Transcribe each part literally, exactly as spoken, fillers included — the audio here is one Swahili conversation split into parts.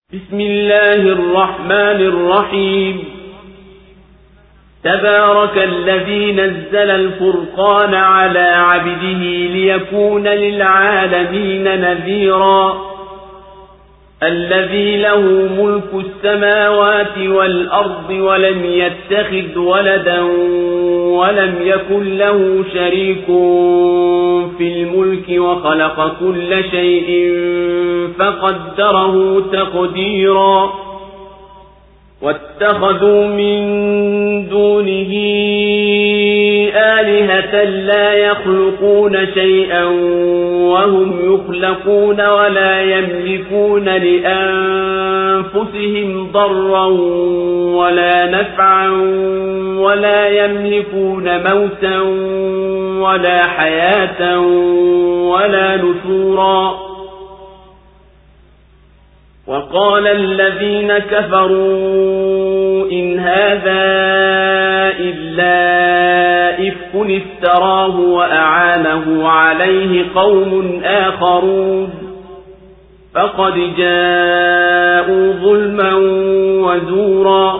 بسم الله الرحمن الرحيم تبارك الذي نزل الفرقان على عبده ليكون للعالمين نذيرا الذي له ملك السماوات والأرض ولم يتخذ ولدا ولم يكن له شريك في الملك وخلق كل شيء فقدره تقديرا واتخذوا من دونه آلهة لا يخلقون شيئا وهم يخلقون ولا يملكون لأنفسهم ضرا ولا نفعا ولا يملكون موتا ولا حياة ولا نشورا وقال الذين كفروا إن هذا إلا إفك افتراه وأعانه عليه قوم آخرون فقد جاءوا ظلما وزورا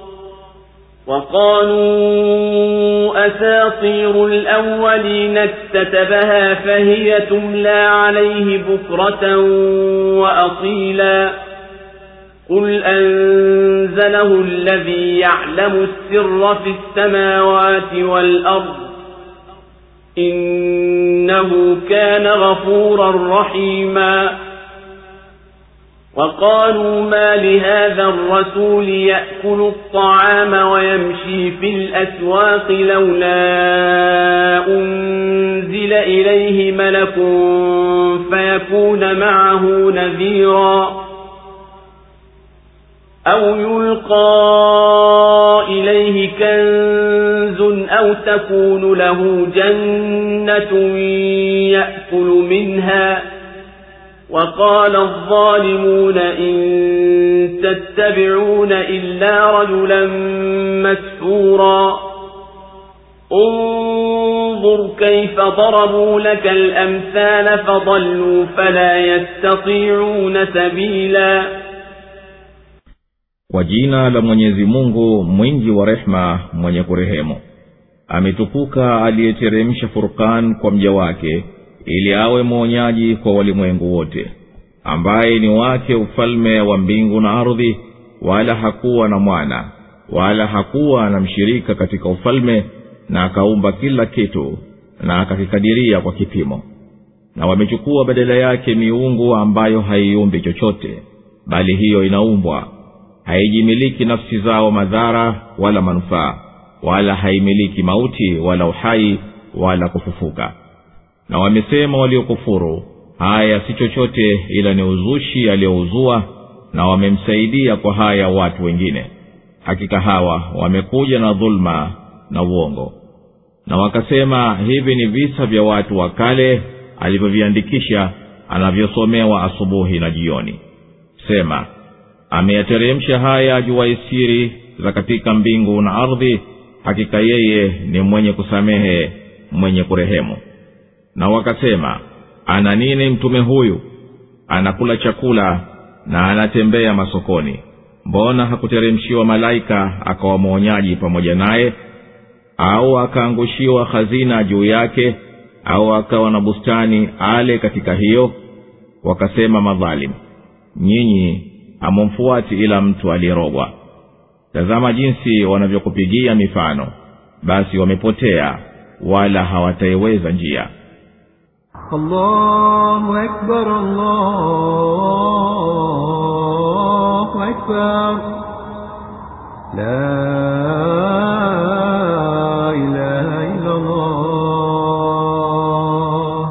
وقالوا أساطير الأولين اكتتبها فهي تملى عليه بكرة وأصيلا قل أنزله الذي يعلم السر في السماوات والأرض إنه كان غفورا رحيما وقالوا ما لهذا الرسول يأكل الطعام ويمشي في الأسواق لولا أنزل إليه ملك فيكون معه نذيرا أو يلقى إليه كنز أو تكون له جنة يأكل منها وقال الظالمون إن تتبعون إلا رجلا مسحورا انظر كيف ضربوا لك الأمثال فضلوا فلا يستطيعون سبيلا. Kwa jina la Mwenyezi Mungu mwingi wa rehema mwenye kurehemu. Ametukuka aliyeteremsha Furqan kwa mja wake ili awe mwonyaji kwa walimwengu wote, ambaye ni wake ufalme wa mbingu na ardhi, wala hakuwa na mwana wala hakuwa na mshirika katika ufalme, na akaumba kila kitu na akakikadiria kwa kipimo. Na wamechukua badala yake miungu ambayo haiumbi chochote, bali hiyo inaumbwa. Haijimiliki nafsi zao madhara wala manufaa, wala haimiliki mauti wala uhai wala kufufuka. Na wamesema waliokufuru, haya si chochote ila ni uzushi aliouzua, na wamemsaidia kwa haya watu wengine. Hakika hawa wamekuja na dhulma na uongo. Na wakasema hivi ni visa vya watu wa kale alivyoviandikisha, anavyosomewa asubuhi na jioni. Sema, ameyateremsha haya jua siri za katika mbingu na ardhi, hakika yeye ni mwenye kusamehe mwenye kurehemu. Na wakasema, ana nini mtume huyu? Anakula chakula na anatembea masokoni. Mbona hakuteremshiwa malaika akawa mwonyaji pamoja naye? Au akaangushiwa hazina juu yake, au akawa na bustani ale katika hiyo? Wakasema madhalim, nyinyi hamumfuati ila mtu aliyerogwa. Tazama jinsi wanavyokupigia mifano, basi wamepotea wala hawataiweza njia. Allahu Akbar, Allahu Akbar, la ilaha illa Allah.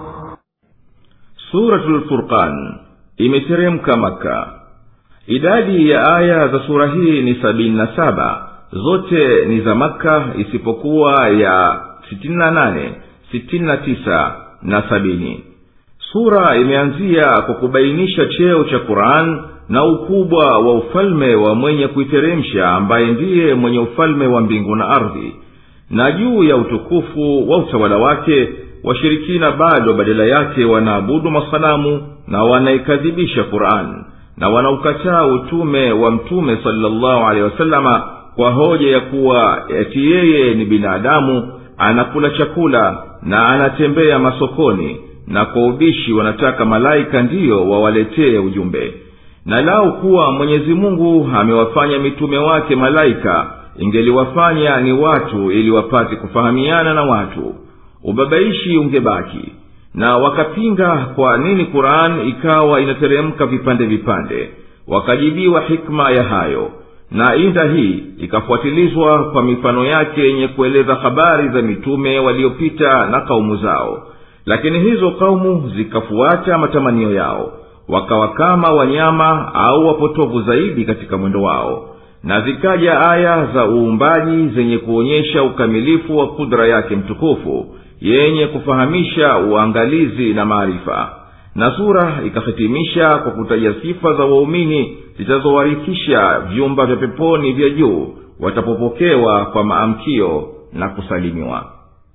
Suratul Furqan imeteremka Makka. Idadi ya aya za sura hii ni sabini na saba, zote ni za Makka isipokuwa ya sitini na nane, sitini na tisa na sabini. Sura imeanzia kwa kubainisha cheo cha Qur'an na ukubwa wa ufalme wa mwenye kuiteremsha, ambaye ndiye mwenye ufalme wa mbingu na ardhi, na juu ya utukufu wa utawala wake. Washirikina bado badala yake wanaabudu masanamu na wanaikadhibisha Qur'an, na wanaukataa utume wa mtume sallallahu alaihi wasallama kwa hoja ya kuwa eti yeye ni binadamu, anakula chakula na anatembea masokoni, na kwa ubishi wanataka malaika ndiyo wawaletee ujumbe. Na lau kuwa Mwenyezi Mungu amewafanya mitume wake malaika, ingeliwafanya ni watu ili wapate kufahamiana na watu, ubabaishi ungebaki. Na wakapinga kwa nini Qur'an ikawa inateremka vipande vipande. Wakajibiwa hikma ya hayo, na inda hii ikafuatilizwa kwa mifano yake yenye kueleza habari za mitume waliopita na kaumu zao. Lakini hizo kaumu zikafuata matamanio yao, wakawa kama wanyama au wapotovu zaidi katika mwendo wao. Na zikaja aya za uumbaji zenye kuonyesha ukamilifu wa kudra yake mtukufu, yenye kufahamisha uangalizi na maarifa. Na sura ikahitimisha kwa kutaja sifa za waumini zitazowarikisha vyumba vya peponi vya juu watapopokewa kwa maamkio na kusalimiwa.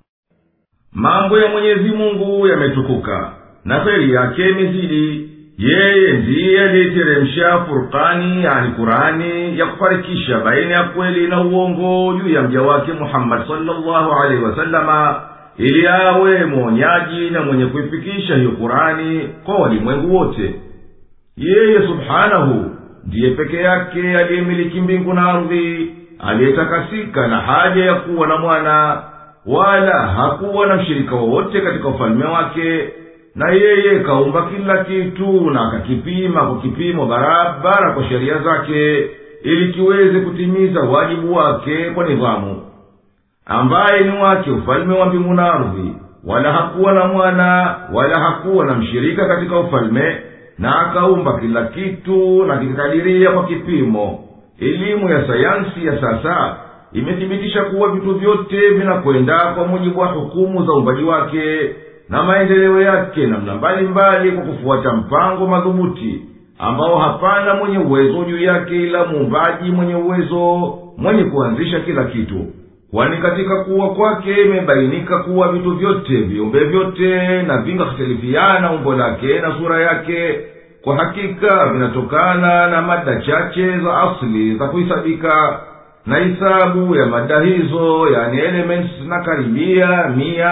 Mambo ya Mwenyezi Mungu yametukuka na kheri yake imezidi. Yeye ndiye aliyeteremsha Furqani, yani Qur'ani, ya kufarikisha baina ya kweli na uongo juu ya mja wake Muhammad sallallahu alaihi wasallama, ili awe mwonyaji na mwenye kuifikisha hiyo Qur'ani kwa walimwengu wote. Yeye subhanahu ndiye peke yake aliyemiliki mbingu na ardhi, aliyetakasika na haja ya kuwa na mwana, wala hakuwa na mshirika wowote katika ufalme wake. Na yeye kaumba kila kitu na akakipima kwa kipimo barabara kwa sheria zake, ili kiweze kutimiza wajibu wake kwa nidhamu. Ambaye ni wake ufalme wa mbingu na ardhi, wala hakuwa na mwana, wala hakuwa na mshirika katika ufalme, na akaumba kila kitu na kikadiria kwa kipimo. Elimu ya sayansi ya sasa imethibitisha kuwa vitu vyote vinakwenda kwa mujibu wa hukumu za uumbaji wake na maendeleo yake namna mbalimbali, kwa kufuata mpango madhubuti ambao hapana mwenye uwezo juu yake ila muumbaji mwenye uwezo, mwenye kuanzisha kila kitu. Kwani katika kuwa kwake imebainika kuwa vitu vyote, viumbe vyote, na vingahtilifiana umbo lake na sura yake, kwa hakika vinatokana na mada chache za asili za kuhisabika. Na hisabu ya mada hizo, yani elements, na karibia mia,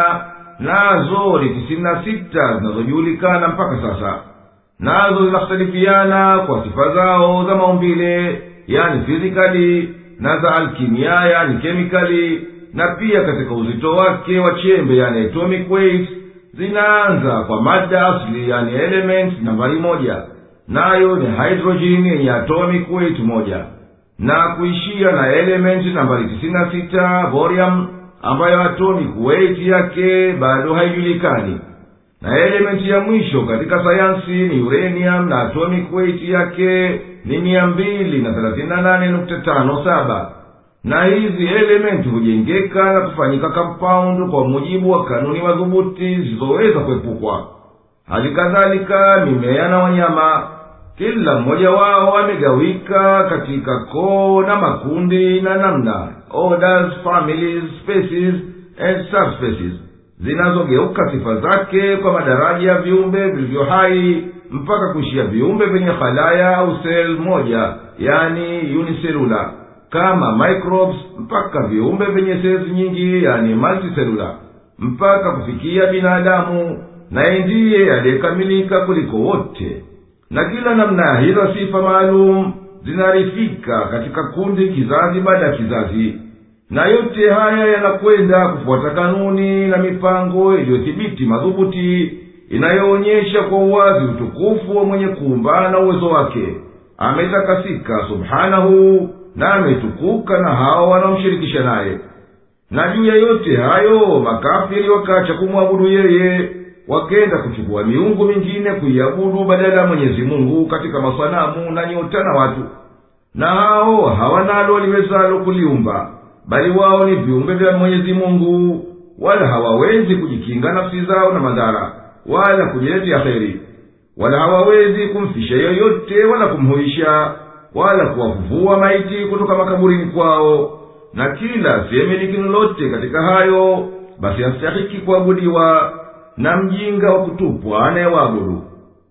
nazo ni tisini na sita zinazojulikana mpaka sasa. Nazo zinakhtalifiana kwa sifa zao za maumbile, yani physically, na za alkimia, yani chemically, na pia katika uzito wake wa chembe, yani atomic weight. Zinaanza kwa mada asli, yani element nambari moja, nayo ni hydrogen yenye atomic weight moja, na kuishia na element nambari tisini na sita, borium, ambayo atomic weight yake bado haijulikani. Na element ya mwisho katika sayansi ni uranium, na atomic weight yake ni mia mbili na thelathini na nane nukta tano saba. Na hizi element hujengeka na kufanyika compound kwa mujibu wa kanuni madhubuti zisizoweza kuepukwa. Hali kadhalika mimea na wanyama, kila mmoja wao amegawika katika koo na makundi na namna, orders, families, species and subspecies, zinazogeuka sifa zake kwa madaraja ya viumbe vilivyo hai mpaka kuishia viumbe vyenye khalaya au cell moja, yani unicellular, kama microbes, mpaka viumbe vyenye cells nyingi, yani multicellular, mpaka kufikia binadamu, na ndiye aliyekamilika kuliko wote. Na kila namna hizo sifa maalum zinarifika katika kundi kizazi baada ya kizazi. Na yote haya yanakwenda kufuata kanuni na mipango iliyothibiti madhubuti, inayoonyesha kwa uwazi utukufu wa mwenye kuumba na uwezo wake. Ametakasika subhanahu, na ametukuka na hao wanaomshirikisha naye. Na juu ya yote hayo makafiri wakaacha kumwabudu yeye, wakenda kuchukua miungu mingine kuiabudu badala ya Mwenyezi Mungu katika masanamu na nyota na watu. Na hao hawanalo liwezalo kuliumba, bali wao ni viumbe vya Mwenyezi Mungu, wala hawawezi kujikinga nafsi zao na madhara, wala kujiletea kheri, wala hawawezi kumfisha yoyote wala kumhuisha, wala kuwafufua maiti kutoka makaburini kwao. Na kila asiyemiliki lolote katika hayo, basi hastahiki kuabudiwa, na mjinga wa kutupwa anayewabudu.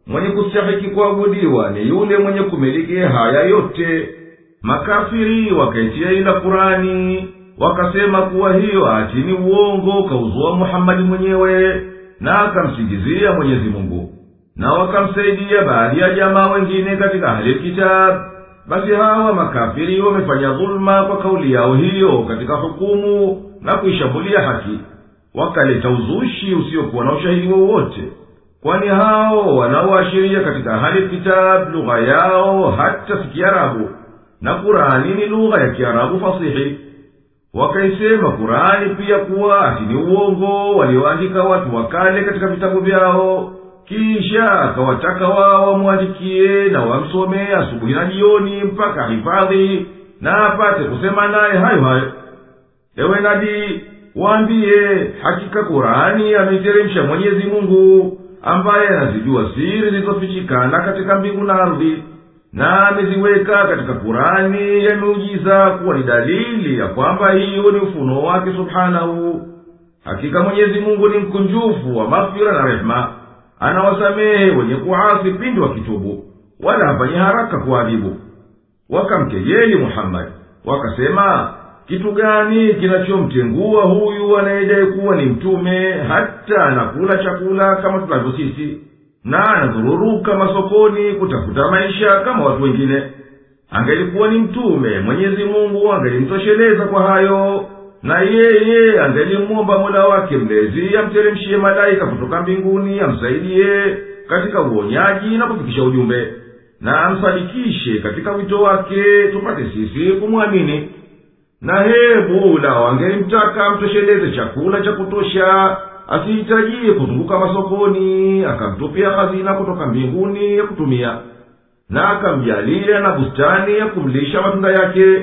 mwenye kustahiki kuabudiwa ni yule mwenye kumiliki haya yote. Makafiri wakaitia ila Kurani, wakasema kuwa hiyo ati ni uongo kauzua Muhammadi mwenyewe, na akamsingizia Mwenyezi Mungu, na wakamsaidia baadhi ya jamaa wengine katika ahli kitab. Basi hawa makafiri wamefanya dhulma kwa kauli yao hiyo katika hukumu na kuishambulia haki, wakaleta uzushi usiokuwa na ushahidi wowote. Kwani hao wanaoashiria katika ahli kitab lugha yao hata si Kiarabu, na Kurani ni lugha ya Kiarabu fasihi. Wakaisema Kurani pia kuwa ati ni uongo walioandika watu wakale katika vitabu vyao, kisha akawataka wao wamwandikie na wamsomee asubuhi na jioni mpaka hifadhi na apate kusema naye hayo hayo. Ewe nabii, waambie, hakika Kurani ameiteremsha Mwenyezi Mungu, ambaye anazijua siri zilizofichikana katika mbingu na ardhi, na ameziweka katika Kurani ya miujiza kuwa ni dalili ya kwamba hiyo ni ufunuo wake subhanahu. Hakika Mwenyezi Mungu ni mkunjufu wa maghfira na rehema, anawasamehe wenye kuasi pindi wakitubu, wala hafanyi haraka kuadhibu. Wakamkejeli Muhammad, wakasema, kitu gani kinachomtengua huyu anayedai kuwa ni mtume hata anakula chakula kama tunavyo sisi, na anadhururuka masokoni kutafuta maisha kama watu wengine? Angelikuwa ni mtume, Mwenyezi Mungu angelimtosheleza kwa hayo, na yeye angelimwomba Mola wake mlezi amteremshie malaika kutoka mbinguni amsaidie katika uonyaji na kufikisha ujumbe, na amsadikishe katika wito wake tupate sisi kumwamini. Na hebu la wangelimtaka amtosheleze chakula cha kutosha, asihitajie kuzunguka masokoni, akamtupia hazina kutoka mbinguni ya kutumia, na akamjalia na bustani ya kumlisha matunda yake.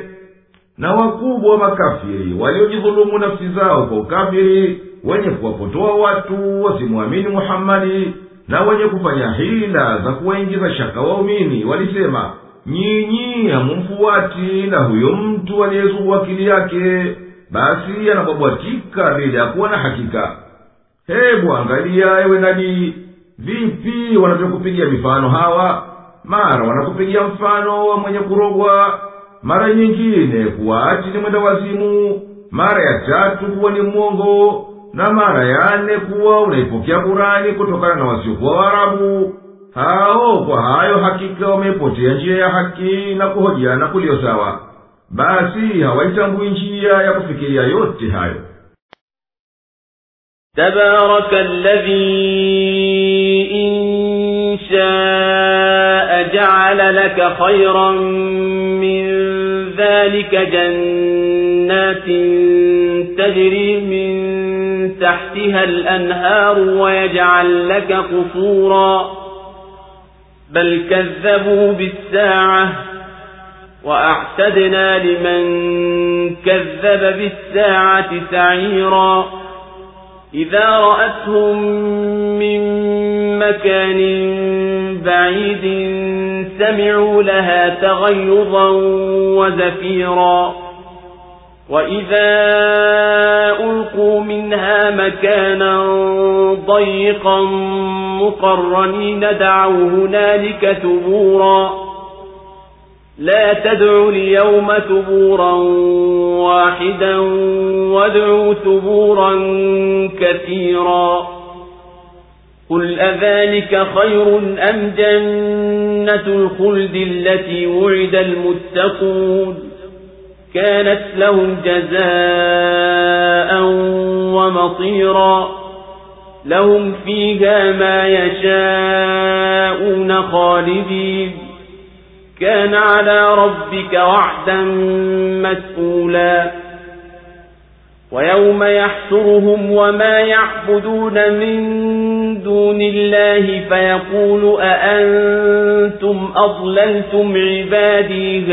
Na wakubwa wa makafiri waliojidhulumu nafsi zao kwa ukafiri, wenye kuwapotoa watu wasimwamini Muhammadi, na wenye kufanya hila za kuwaingiza shaka waumini, walisema, nyinyi hamumfuati na huyo mtu aliyezua akili yake, basi anabwabwatika bila ya kuwa na hakika. Hebu angalia, ewe nabii, vipi wanavyokupigia mifano hawa. Mara wanakupigia mfano wa mwenye kurogwa, mara nyingine kuwa ati ni mwenda wazimu, mara ya tatu kuwa ni mwongo, na mara ya nne kuwa unaipokea Kurani kutokana na wasiokuwa Waarabu. Hao kwa hayo hakika wamepotea njia ya haki na kuhojiana kulio sawa, basi hawaitambui njia ya kufikiria yote hayo. تبارك الذي إن شاء جعل لك خيرا من ذلك جنات تجري من تحتها الأنهار ويجعل لك قصورا بل كذبوا بالساعة وأعتدنا لمن كذب بالساعة سعيرا إذا رأتهم من مكان بعيد سمعوا لها تغيظا وزفيرا وإذا ألقوا منها مكانا ضيقا مقرنين دعوا هنالك ثبورا لا تدعوا اليوم ثبورا واحدا وادعوا ثبورا كثيرا قل أذلك خير أم جنة الخلد التي وعد المتقون كانت لهم جزاء ومصيرا لهم فيها ما يشاءون خالدين كان على ربك وعدا مسئولا ويوم يحشرهم وما يعبدون من دون الله فيقول أأنتم أضللتم عبادي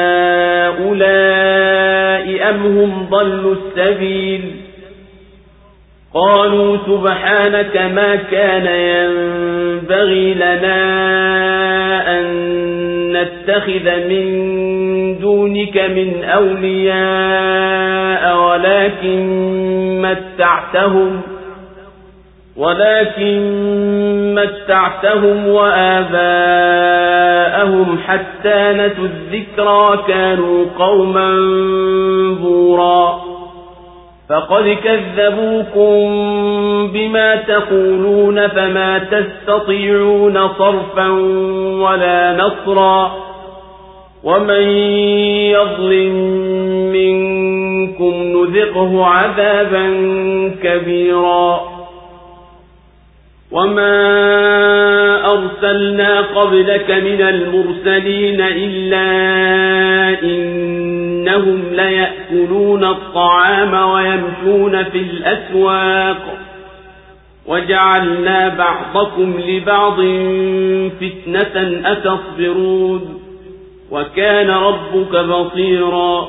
هؤلاء أم هم ضلوا السبيل قالوا سبحانك ما كان ينبغي لنا أن نتخذ من دونك من أولياء ولكن متعتهم ولكن متعتهم وآباءهم حتى نسوا الذكرى كانوا قوما بورا فقد كذبوكم بما تقولون فما تستطيعون صرفا ولا نصرا ومن يظلم منكم نذقه عذابا كبيرا وما أرسلنا قبلك من المرسلين إلا إنهم ليأكلون الطعام ويمشون في الأسواق وجعلنا بعضكم لبعض فتنة أتصبرون وكان ربك بصيرا.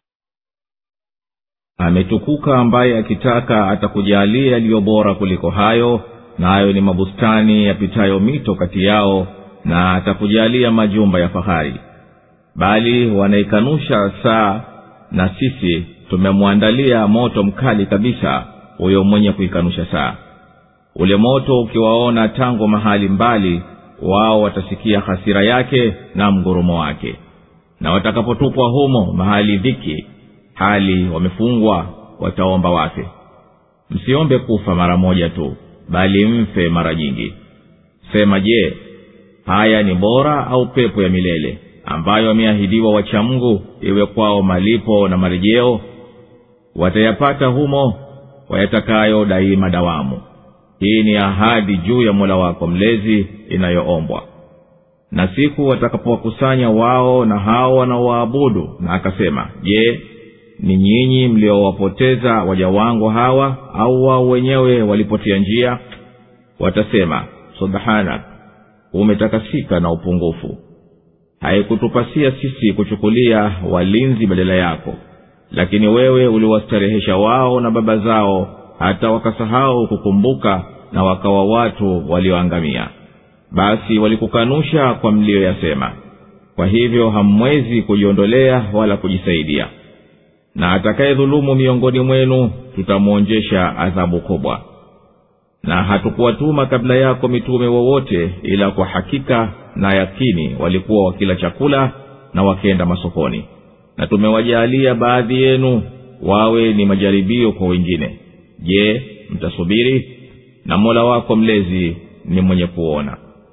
ametukuka ambaye akitaka atakujalia yaliyo bora kuliko hayo, nayo ni mabustani yapitayo mito kati yao, na atakujalia majumba ya fahari. Bali wanaikanusha saa, na sisi tumemwandalia moto mkali kabisa huyo mwenye kuikanusha saa. Ule moto ukiwaona tangu mahali mbali, wao watasikia hasira yake na mgurumo wake. Na watakapotupwa humo mahali dhiki, hali wamefungwa, wataomba wafe. Msiombe kufa mara moja tu, bali mfe mara nyingi. Sema, je, haya ni bora au pepo ya milele ambayo ameahidiwa wacha Mungu iwe kwao malipo na marejeo? Watayapata humo wayatakayo daima dawamu. Hii ni ahadi juu ya Mola wako mlezi inayoombwa. Na siku watakapowakusanya wao na hao wanaoabudu, na akasema, je, ni nyinyi mliowapoteza waja wangu hawa, au wao wenyewe walipotea njia? Watasema, subhanak, umetakasika na upungufu. Haikutupasia sisi kuchukulia walinzi badala yako, lakini wewe uliwastarehesha wao na baba zao, hata wakasahau kukumbuka na wakawa watu walioangamia. Basi walikukanusha kwa mlioyasema, kwa hivyo hamwezi kujiondolea wala kujisaidia. Na atakayedhulumu miongoni mwenu tutamwonjesha adhabu kubwa. Na hatukuwatuma kabla yako mitume wowote ila kwa hakika na yakini walikuwa wakila chakula na wakienda masokoni. Na tumewajalia baadhi yenu wawe ni majaribio kwa wengine. Je, mtasubiri? Na Mola wako mlezi ni mwenye kuona.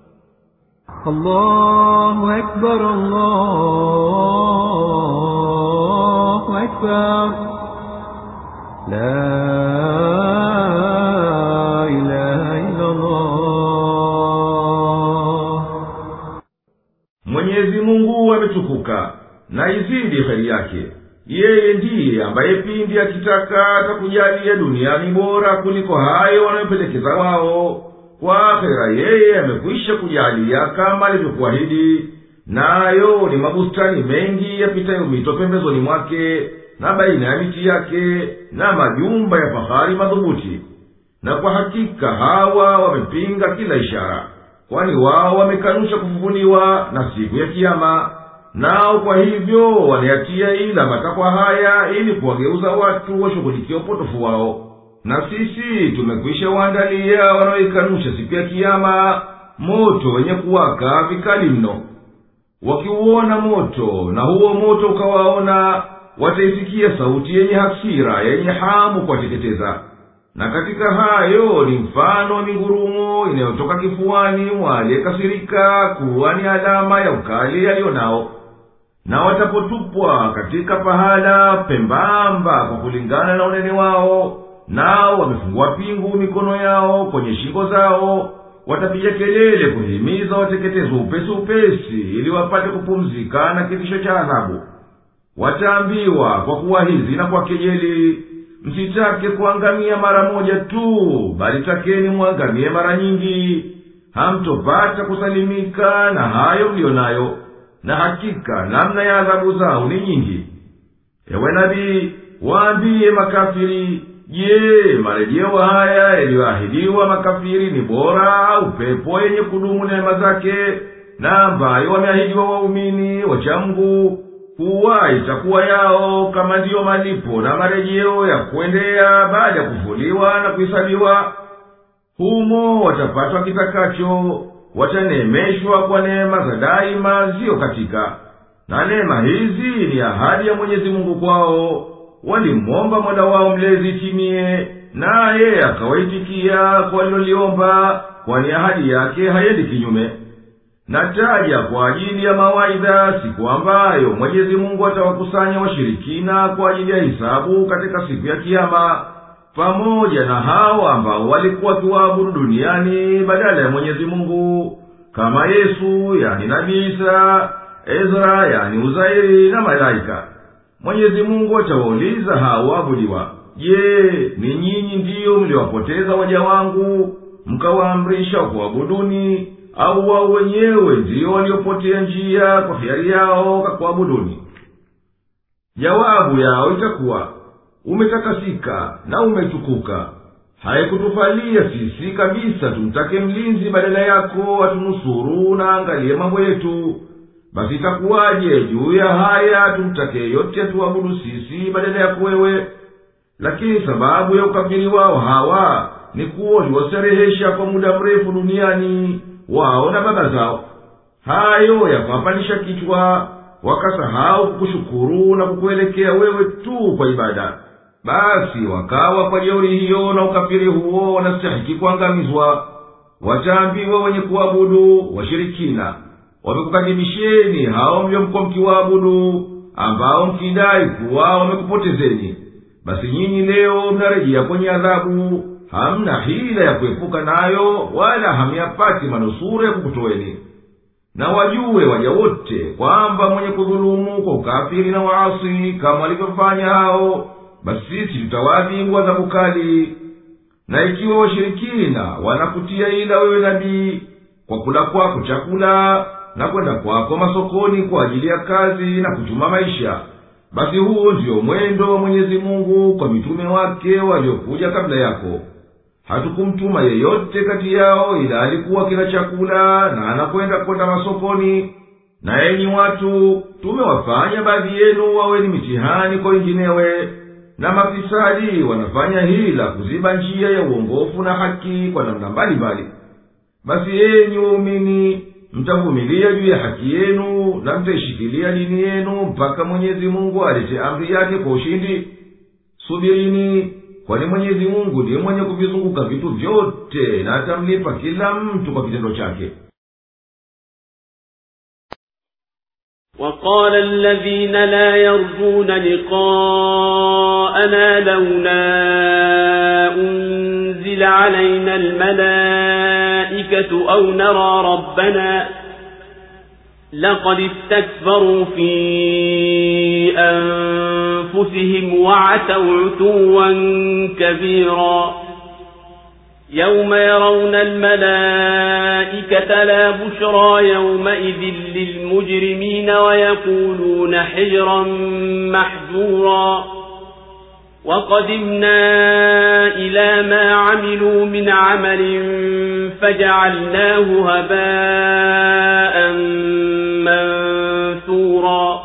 Allahu Akbar, Allahu Akbar, la ilaha illa Allah. Mwenyezi Mungu ametukuka na izidi kheri yake. Yeye ndiye ambaye pindi akitaka atakujalia duniani bora kuliko hayo wanayopendekeza wao. Kwa akhera yeye amekwisha kujalia kama alivyokuahidi, nayo ni mabustani mengi yapitayo mito pembezoni mwake na baina ya miti yake, na majumba ya fahari madhubuti. Na kwa hakika hawa wamepinga kila ishara, kwani wao wamekanusha kufufuliwa na siku ya kiyama. Nao kwa hivyo wanayatia ila matakwa haya ili kuwageuza watu washughulikie upotofu wao. Na sisi tumekwisha waandalia wanaoikanusha siku ya kiyama moto wenye kuwaka vikali mno. Wakiuona moto na huo moto ukawaona, wataisikia sauti yenye hasira yenye hamu kuwateketeza. Na katika hayo ni mfano wa mingurumo inayotoka kifuani mwa aliyekasirika, kuwa ni alama ya ukali alionao. Na watapotupwa katika pahala pembamba kwa kulingana na unene wao, nao wamefungua pingu mikono yao kwenye shingo zao, watapiga kelele kuhimiza wateketezwe upesi upesi ili wapate kupumzika na kitisho cha adhabu. Wataambiwa kwa kuwa hizi na kwa kejeli, msitake kuangamia mara moja tu, bali takeni muangamie mara nyingi. Hamtopata kusalimika na hayo mlionayo, na hakika namna ya adhabu zao ni nyingi. Ewe nabii, waambie makafiri, je, marejeo haya yaliyoahidiwa makafiri ni bora au pepo yenye kudumu neema zake, na ambayo wameahidiwa waumini wacha Mungu kuwa itakuwa yao kama ndiyo malipo na marejeo ya kuendea baada ya kufuliwa na kuhesabiwa? humo watapatwa kitakacho, wataneemeshwa kwa neema za daima zio katika. Na neema hizi ni ahadi ya Mwenyezi Mungu kwao. Walimwomba Mola wao mlezi timie, naye akawaitikia kwa waliloliomba, kwani ahadi yake hayendi kinyume. Nataja kwa ajili ya mawaidha siku ambayo Mwenyezi Mungu atawakusanya washirikina kwa ajili ya hisabu katika siku ya Kiyama, pamoja na hao ambao walikuwa wakiwaabudu duniani badala ya Mwenyezi Mungu, kama Yesu yani Nabii Isa, Ezra yani Uzairi na malaika. Mwenyezi Mungu atawauliza hao waabudiwa, je, ni nyinyi ndiyo mliwapoteza waja wangu mkawaamrisha kuabuduni, au wao wenyewe ndiyo waliopotea njia kwa hiari yao kuabuduni? Jawabu yao itakuwa, umetakasika na umetukuka. Haikutufalia sisi kabisa tumtake mlinzi badala yako atunusuru na angalie mambo yetu. Basi itakuwaje juu ya haya tumtake yote tuabudu sisi badala yako wewe? Lakini sababu ya ukafiri wao hawa ni kuwa waliwastarehesha kwa muda mrefu duniani wao na baba zao. Hayo yakawapandisha kichwa, wakasahau kukushukuru na kukuelekea wewe tu kwa ibada. Basi wakawa kwa jeuri hiyo na ukafiri huo wanastahiki kuangamizwa. Wataambiwa wenye kuabudu washirikina, wamekukadhibisheni hao mliomkuwa mkiwaabudu, ambao mkidai kuwa wamekupotezeni. Basi nyinyi leo mnarejea kwenye adhabu, hamna hila ya kuepuka nayo, wala hamyapati manusura ya kukutoweni. Na wajue waja wote kwamba mwenye kudhulumu kwa ukafiri na waasi kama walivyofanya hao, basi sisi tutawadhibu adhabu kali. Na ikiwa washirikina wanakutia ila wewe nabii, kwa kula kwako chakula na kwenda kwako masokoni kwa ajili ya kazi na kuchuma maisha, basi huo ndio mwendo wa Mwenyezi Mungu kwa mitume wake waliokuja kabla yako. Hatukumtuma yeyote kati yao ila alikuwa kila chakula na anakwenda kwenda masokoni. Na enyi watu, tumewafanya baadhi yenu wawe ni mitihani kwa wenginewe, na mafisadi wanafanya hila kuziba njia ya uongofu na haki kwa namna mbalimbali. Basi enyi waumini, mtavumilia juu ya haki yenu na mtaishikilia dini yenu mpaka Mwenyezi Mungu alete amri yake kwa ushindi. Subirini, kwani Mwenyezi Mungu ndiye mwenye kuvizunguka vitu vyote, na atamlipa kila mtu kwa kitendo chake. وقال الذين لا يرجون لقاءنا لولا أنزل علينا الملائكة أو نرى ربنا لقد استكبروا في أنفسهم وعتوا عتوا كبيرا يوم يرون الملائكة لا بشرى يومئذ للمجرمين ويقولون حجرا محجورا وقدمنا إلى ما عملوا من عمل فجعلناه هباء منثورا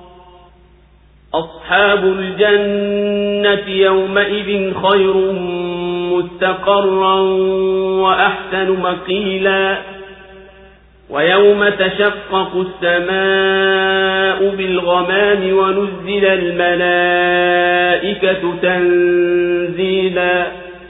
أصحاب الجنة يومئذ خير مستقرا وأحسن مقيلا ويوم تشقق السماء بالغمام ونزل الملائكة تنزيلا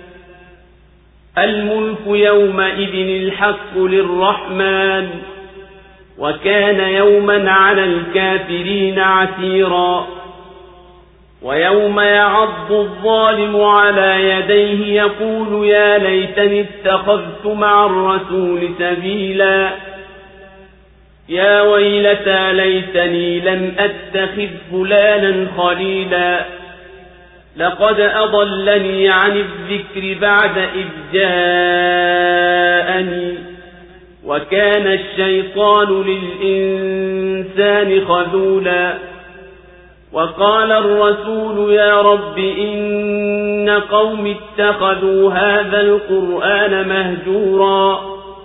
الملك يومئذ الحق للرحمن وكان يوما على الكافرين عسيرا ويوم يعض الظالم على يديه يقول يا ليتني اتخذت مع الرسول سبيلا يا ويلتى ليتني لم أتخذ فلانا خليلا لقد أضلني عن الذكر بعد إذ جاءني وكان الشيطان للإنسان خذولا وقال الرسول يا رب إن قوم اتخذوا هذا القرآن مهجورا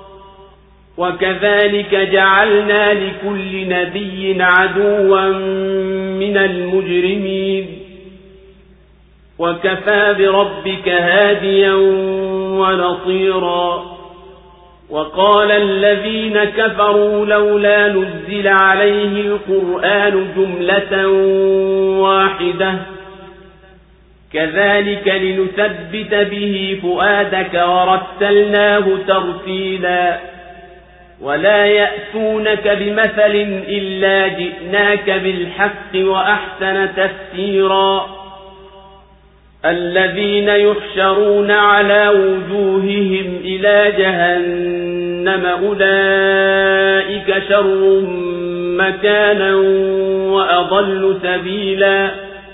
وكذلك جعلنا لكل نبي عدوا من المجرمين وكفى بربك هاديا ونصيرا وقال الذين كفروا لولا نزل عليه القرآن جملة واحدة كذلك لنثبت به فؤادك ورتلناه ترتيلا ولا يأتونك بمثل إلا جئناك بالحق وأحسن تفسيرا الذين يحشرون على وجوههم إلى جهنم أولئك شر مكانا وأضل سبيلا.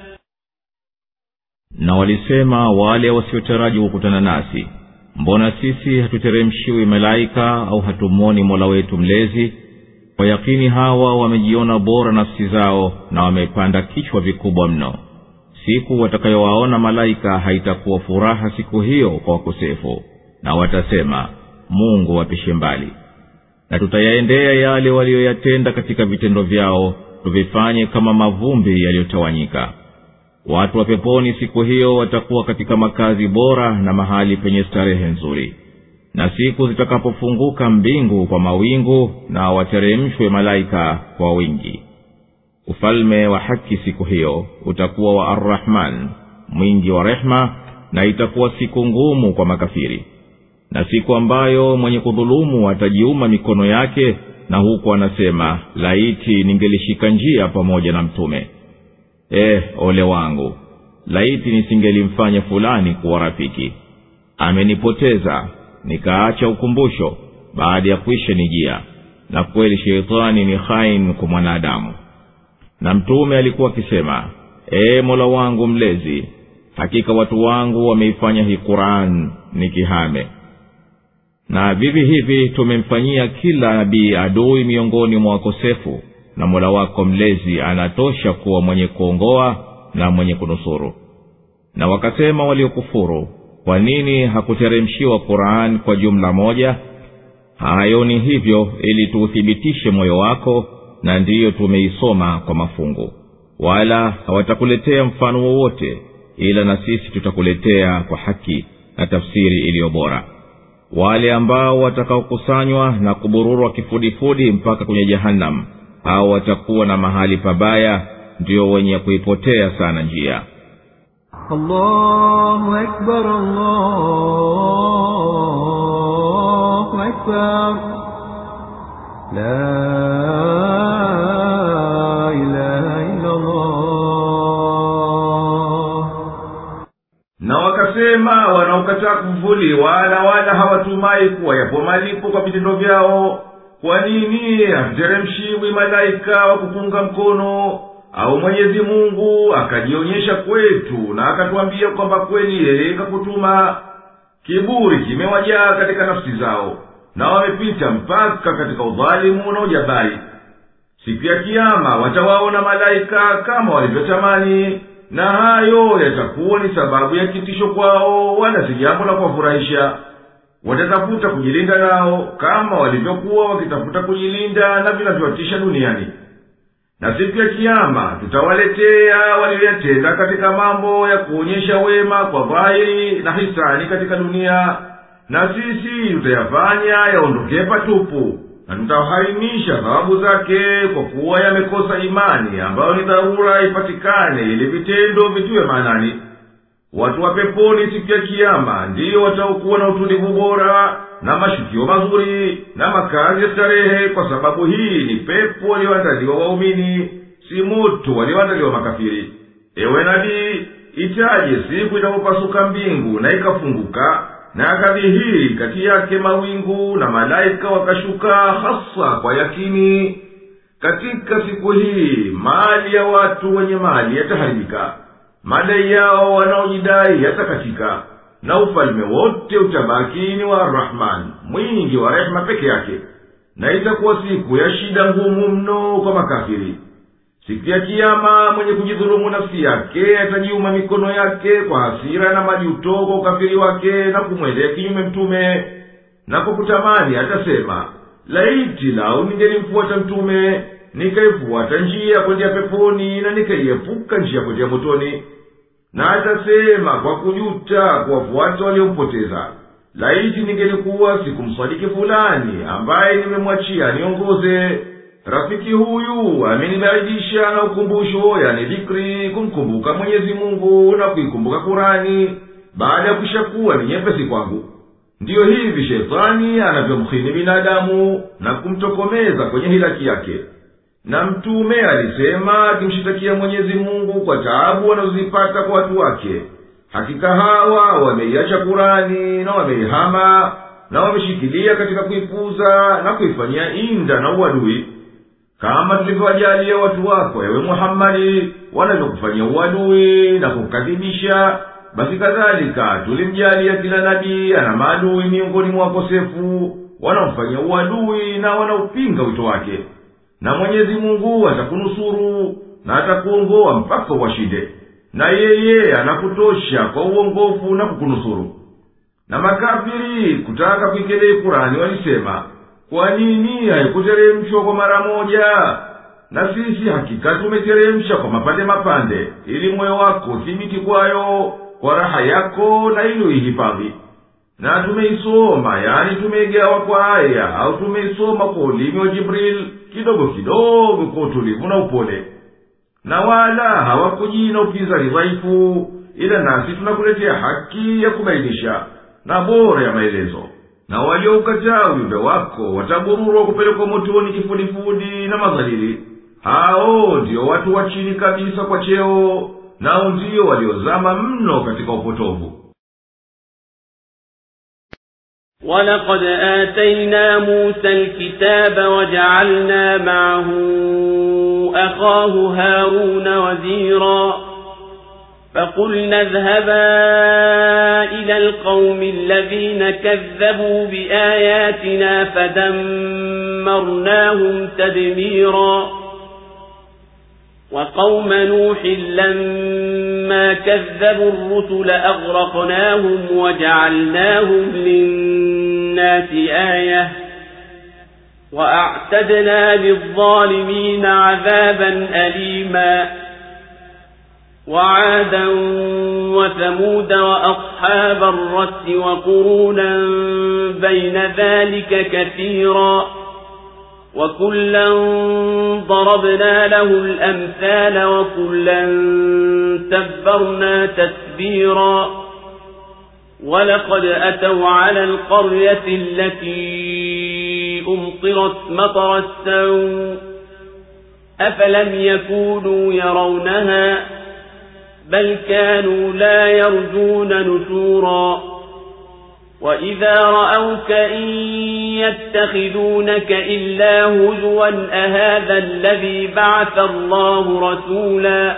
Na walisema wale wasiotaraji kukutana nasi, mbona sisi hatuteremshiwi malaika au hatumoni Mola wetu mlezi? Kwa yakini hawa wamejiona bora nafsi zao na wamepanda kichwa vikubwa mno. Siku watakayowaona malaika haitakuwa furaha siku hiyo kwa wakosefu, na watasema Mungu wapishe mbali. Na tutayaendea yale walioyatenda katika vitendo vyao, tuvifanye kama mavumbi yaliyotawanyika. Watu wa peponi siku hiyo watakuwa katika makazi bora na mahali penye starehe nzuri. Na siku zitakapofunguka mbingu kwa mawingu na wateremshwe malaika kwa wingi, ufalme wa haki siku hiyo utakuwa wa Ar-Rahman, mwingi wa rehma, na itakuwa siku ngumu kwa makafiri. Na siku ambayo mwenye kudhulumu atajiuma mikono yake, na huku anasema laiti ningelishika njia pamoja na mtume. Eh, ole wangu, laiti nisingelimfanya fulani kuwa rafiki. Amenipoteza, nikaacha ukumbusho baada ya kuisha nijia, na kweli sheitani ni khain kwa mwanadamu. Na mtume alikuwa akisema, ee Mola wangu mlezi, hakika watu wangu wameifanya hii Qur'an ni kihame. Na vivi hivi tumemfanyia kila nabii adui miongoni mwa wakosefu, na Mola wako mlezi anatosha kuwa mwenye kuongoa na mwenye kunusuru. Na wakasema waliokufuru, kwa nini hakuteremshiwa Qur'an kwa jumla moja? Hayo ni hivyo ili tuuthibitishe moyo wako, na ndiyo tumeisoma kwa mafungu. Wala hawatakuletea mfano wowote, ila na sisi tutakuletea kwa haki na tafsiri iliyo bora. Wale ambao watakaokusanywa na kubururwa kifudifudi mpaka kwenye jahannam, hao watakuwa na mahali pabaya, ndio wenye kuipotea sana njia. Allahu Akbar, Allahu Akbar, la ilaha illa Allah. Na wakasema wanaokataa kufufuliwa wala wala hawatumai kuwa yapo malipo kwa vitendo vyao, kwa nini hateremshiwi malaika wa kupunga mkono, au Mwenyezi Mungu akajionyesha kwetu na akatuambia kwamba kweli yeye kakutuma? Kiburi kimewajaa katika nafsi zao, na wamepita mpaka katika udhalimu na ujabari. Siku ya kiyama watawaona malaika kama walivyotamani, na hayo yatakuwa ni sababu ya kitisho kwao, wala si jambo la kuwafurahisha. Watatafuta kujilinda nao kama walivyokuwa wakitafuta kujilinda na vinavyowatisha duniani. Na siku ya kiyama tutawaletea walioyatenda katika mambo ya kuonyesha wema kwa dhahiri na hisani katika dunia, na sisi tutayafanya yaondokee patupu, na tutaharimisha thawabu zake kwa kuwa yamekosa imani ambayo ni dharura ipatikane ili vitendo vitiwe maanani. Watu wa peponi siku ya kiyama ndiyo watakuwa na utulivu bora na mashukio mazuri na makazi ya starehe, kwa sababu hii ni pepo walioandaliwa waumini, si moto walioandaliwa makafiri. Ewe nabii, itaje siku inapopasuka mbingu na ikafunguka, na akadhihiri kati yake mawingu, na malaika wakashuka hasa kwa yakini. Katika siku hii mali ya watu wenye mali yataharibika, madai yao wanaojidai yatakatika, na ufalme wote utabaki ni wa Ar-Rahman, mwingi wa rehema peke yake. Na itakuwa siku ya shida ngumu mno kwa makafiri. Siku ya kiyama mwenye kujidhulumu nafsi yake atajiuma mikono yake kwa hasira na majuto kwa ukafiri wake na kumwendea kinyume mtume, na kwa kutamani atasema, laiti lau ningelimfuata mtume, nikaifuata njia kwenda peponi na nikaiepuka njia kwenda motoni. na atasema kwa kujuta kuwafuata waliompoteza, laiti ningelikuwa sikumsadiki fulani ambaye nimemwachia niongoze. Rafiki huyu amenibaidisha na ukumbusho, yani dhikri, kumkumbuka Mwenyezi Mungu na kuikumbuka Kurani, baada ya kushakuwa ni nyepesi kwangu. Ndiyo hivi shetani anavyomkhini binadamu na kumtokomeza kwenye hilaki yake. Na mtume alisema akimshitakia Mwenyezi Mungu kwa taabu wanazozipata kwa watu wake, hakika hawa wameiacha Kurani na wameihama na wameshikilia katika kuipuza na kuifanyia inda na uadui. Kama tulivyowajalia watu wako ewe Muhammadi wanavyokufanyia uadui na kukadhibisha, basi kadhalika tulimjalia kila nabii ana maadui miongoni mwa wakosefu wanaomfanyia uadui na wanaupinga wito wake. Na Mwenyezi Mungu atakunusuru na atakuongoa mpaka washinde, na yeye anakutosha kwa uongofu na kukunusuru. Na makafiri kutaka kuikelea Kurani walisema, kwa nini haikuteremshwa kwa mara moja? Na sisi hakika tumeteremsha kwa mapande mapande, ili moyo wako thibiti kwayo kwa raha yako na ili uihifadhi. Na tumeisoma, yani tumeigawa kwa aya, au tumeisoma kwa ulimi wa Jibril kidogo kidogo kwa utulivu na upole. Na wala hawakujina upinzani dhaifu, ila nasi tunakuletea haki ya kubainisha na bora ya maelezo. Na walioukataa ujumbe wako watabururwa kupelekwa motoni kifudifudi na madhalili. Hao ndio watu wa chini kabisa kwa cheo, nao ndio waliozama mno katika upotovu. وَلَقَدْ آتَيْنَا مُوسَى الْكِتَابَ وَجَعَلْنَا مَعَهُ أَخَاهُ هَارُونَ وَزِيرًا فَقُلْنَا اذْهَبَا إِلَى الْقَوْمِ الَّذِينَ كَذَّبُوا بِآيَاتِنَا فَدَمَّرْنَاهُمْ تَدْمِيرًا وَقَوْمَ نُوحٍ لَمَّا كَذَّبُوا الرُّسُلَ أَغْرَقْنَاهُمْ وَجَعَلْنَاهُمْ لِلنَّاسِ آيَةً وَأَعْتَدْنَا لِلظَّالِمِينَ عَذَابًا أَلِيمًا وَعَادًا وَثَمُودَ وَأَصْحَابَ الرَّسِّ وَقُرُونًا بَيْنَ ذَلِكَ كَثِيرًا وَكُلًّا ضَرَبْنَا لَهُ الْأَمْثَالَ وَكُلًّا تَبَّرْنَا تَتْبِيرًا وَلَقَدْ أَتَوْا عَلَى الْقَرْيَةِ الَّتِي أُمْطِرَتْ مَطَرَ السَّوْءِ أَفَلَمْ يَكُونُوا يَرَوْنَهَا بَلْ كَانُوا لَا يَرْجُونَ نُشُورًا وَإِذَا رَأَوْكَ إِن يَتَّخِذُونَكَ إِلَّا هُزُوًا أَهَذَا الَّذِي بَعَثَ اللَّهُ رَسُولًا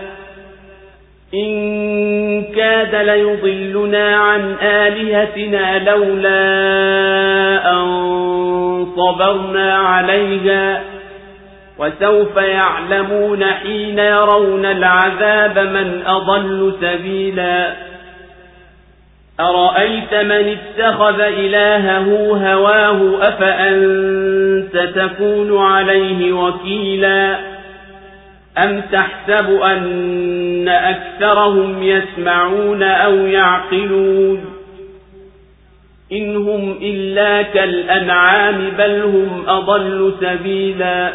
إِن كَادَ لَيُضِلُّنَا عَنْ آلِهَتِنَا لَوْلَا أَن صَبَرْنَا عَلَيْهَا وَسَوْفَ يَعْلَمُونَ حِينَ يَرَوْنَ الْعَذَابَ مَنْ أَضَلُّ سَبِيلًا أَرَأَيْتَ مَنِ اتَّخَذَ إِلَٰهَهُ هَوَاهُ أَفَأَنتَ تَكُونُ عَلَيْهِ وَكِيلًا أَمْ تَحْسَبُ أَنَّ أَكْثَرَهُمْ يَسْمَعُونَ أَوْ يَعْقِلُونَ إِنْ هُمْ إِلَّا كَالْأَنْعَامِ بَلْ هُمْ أَضَلُّ سَبِيلًا.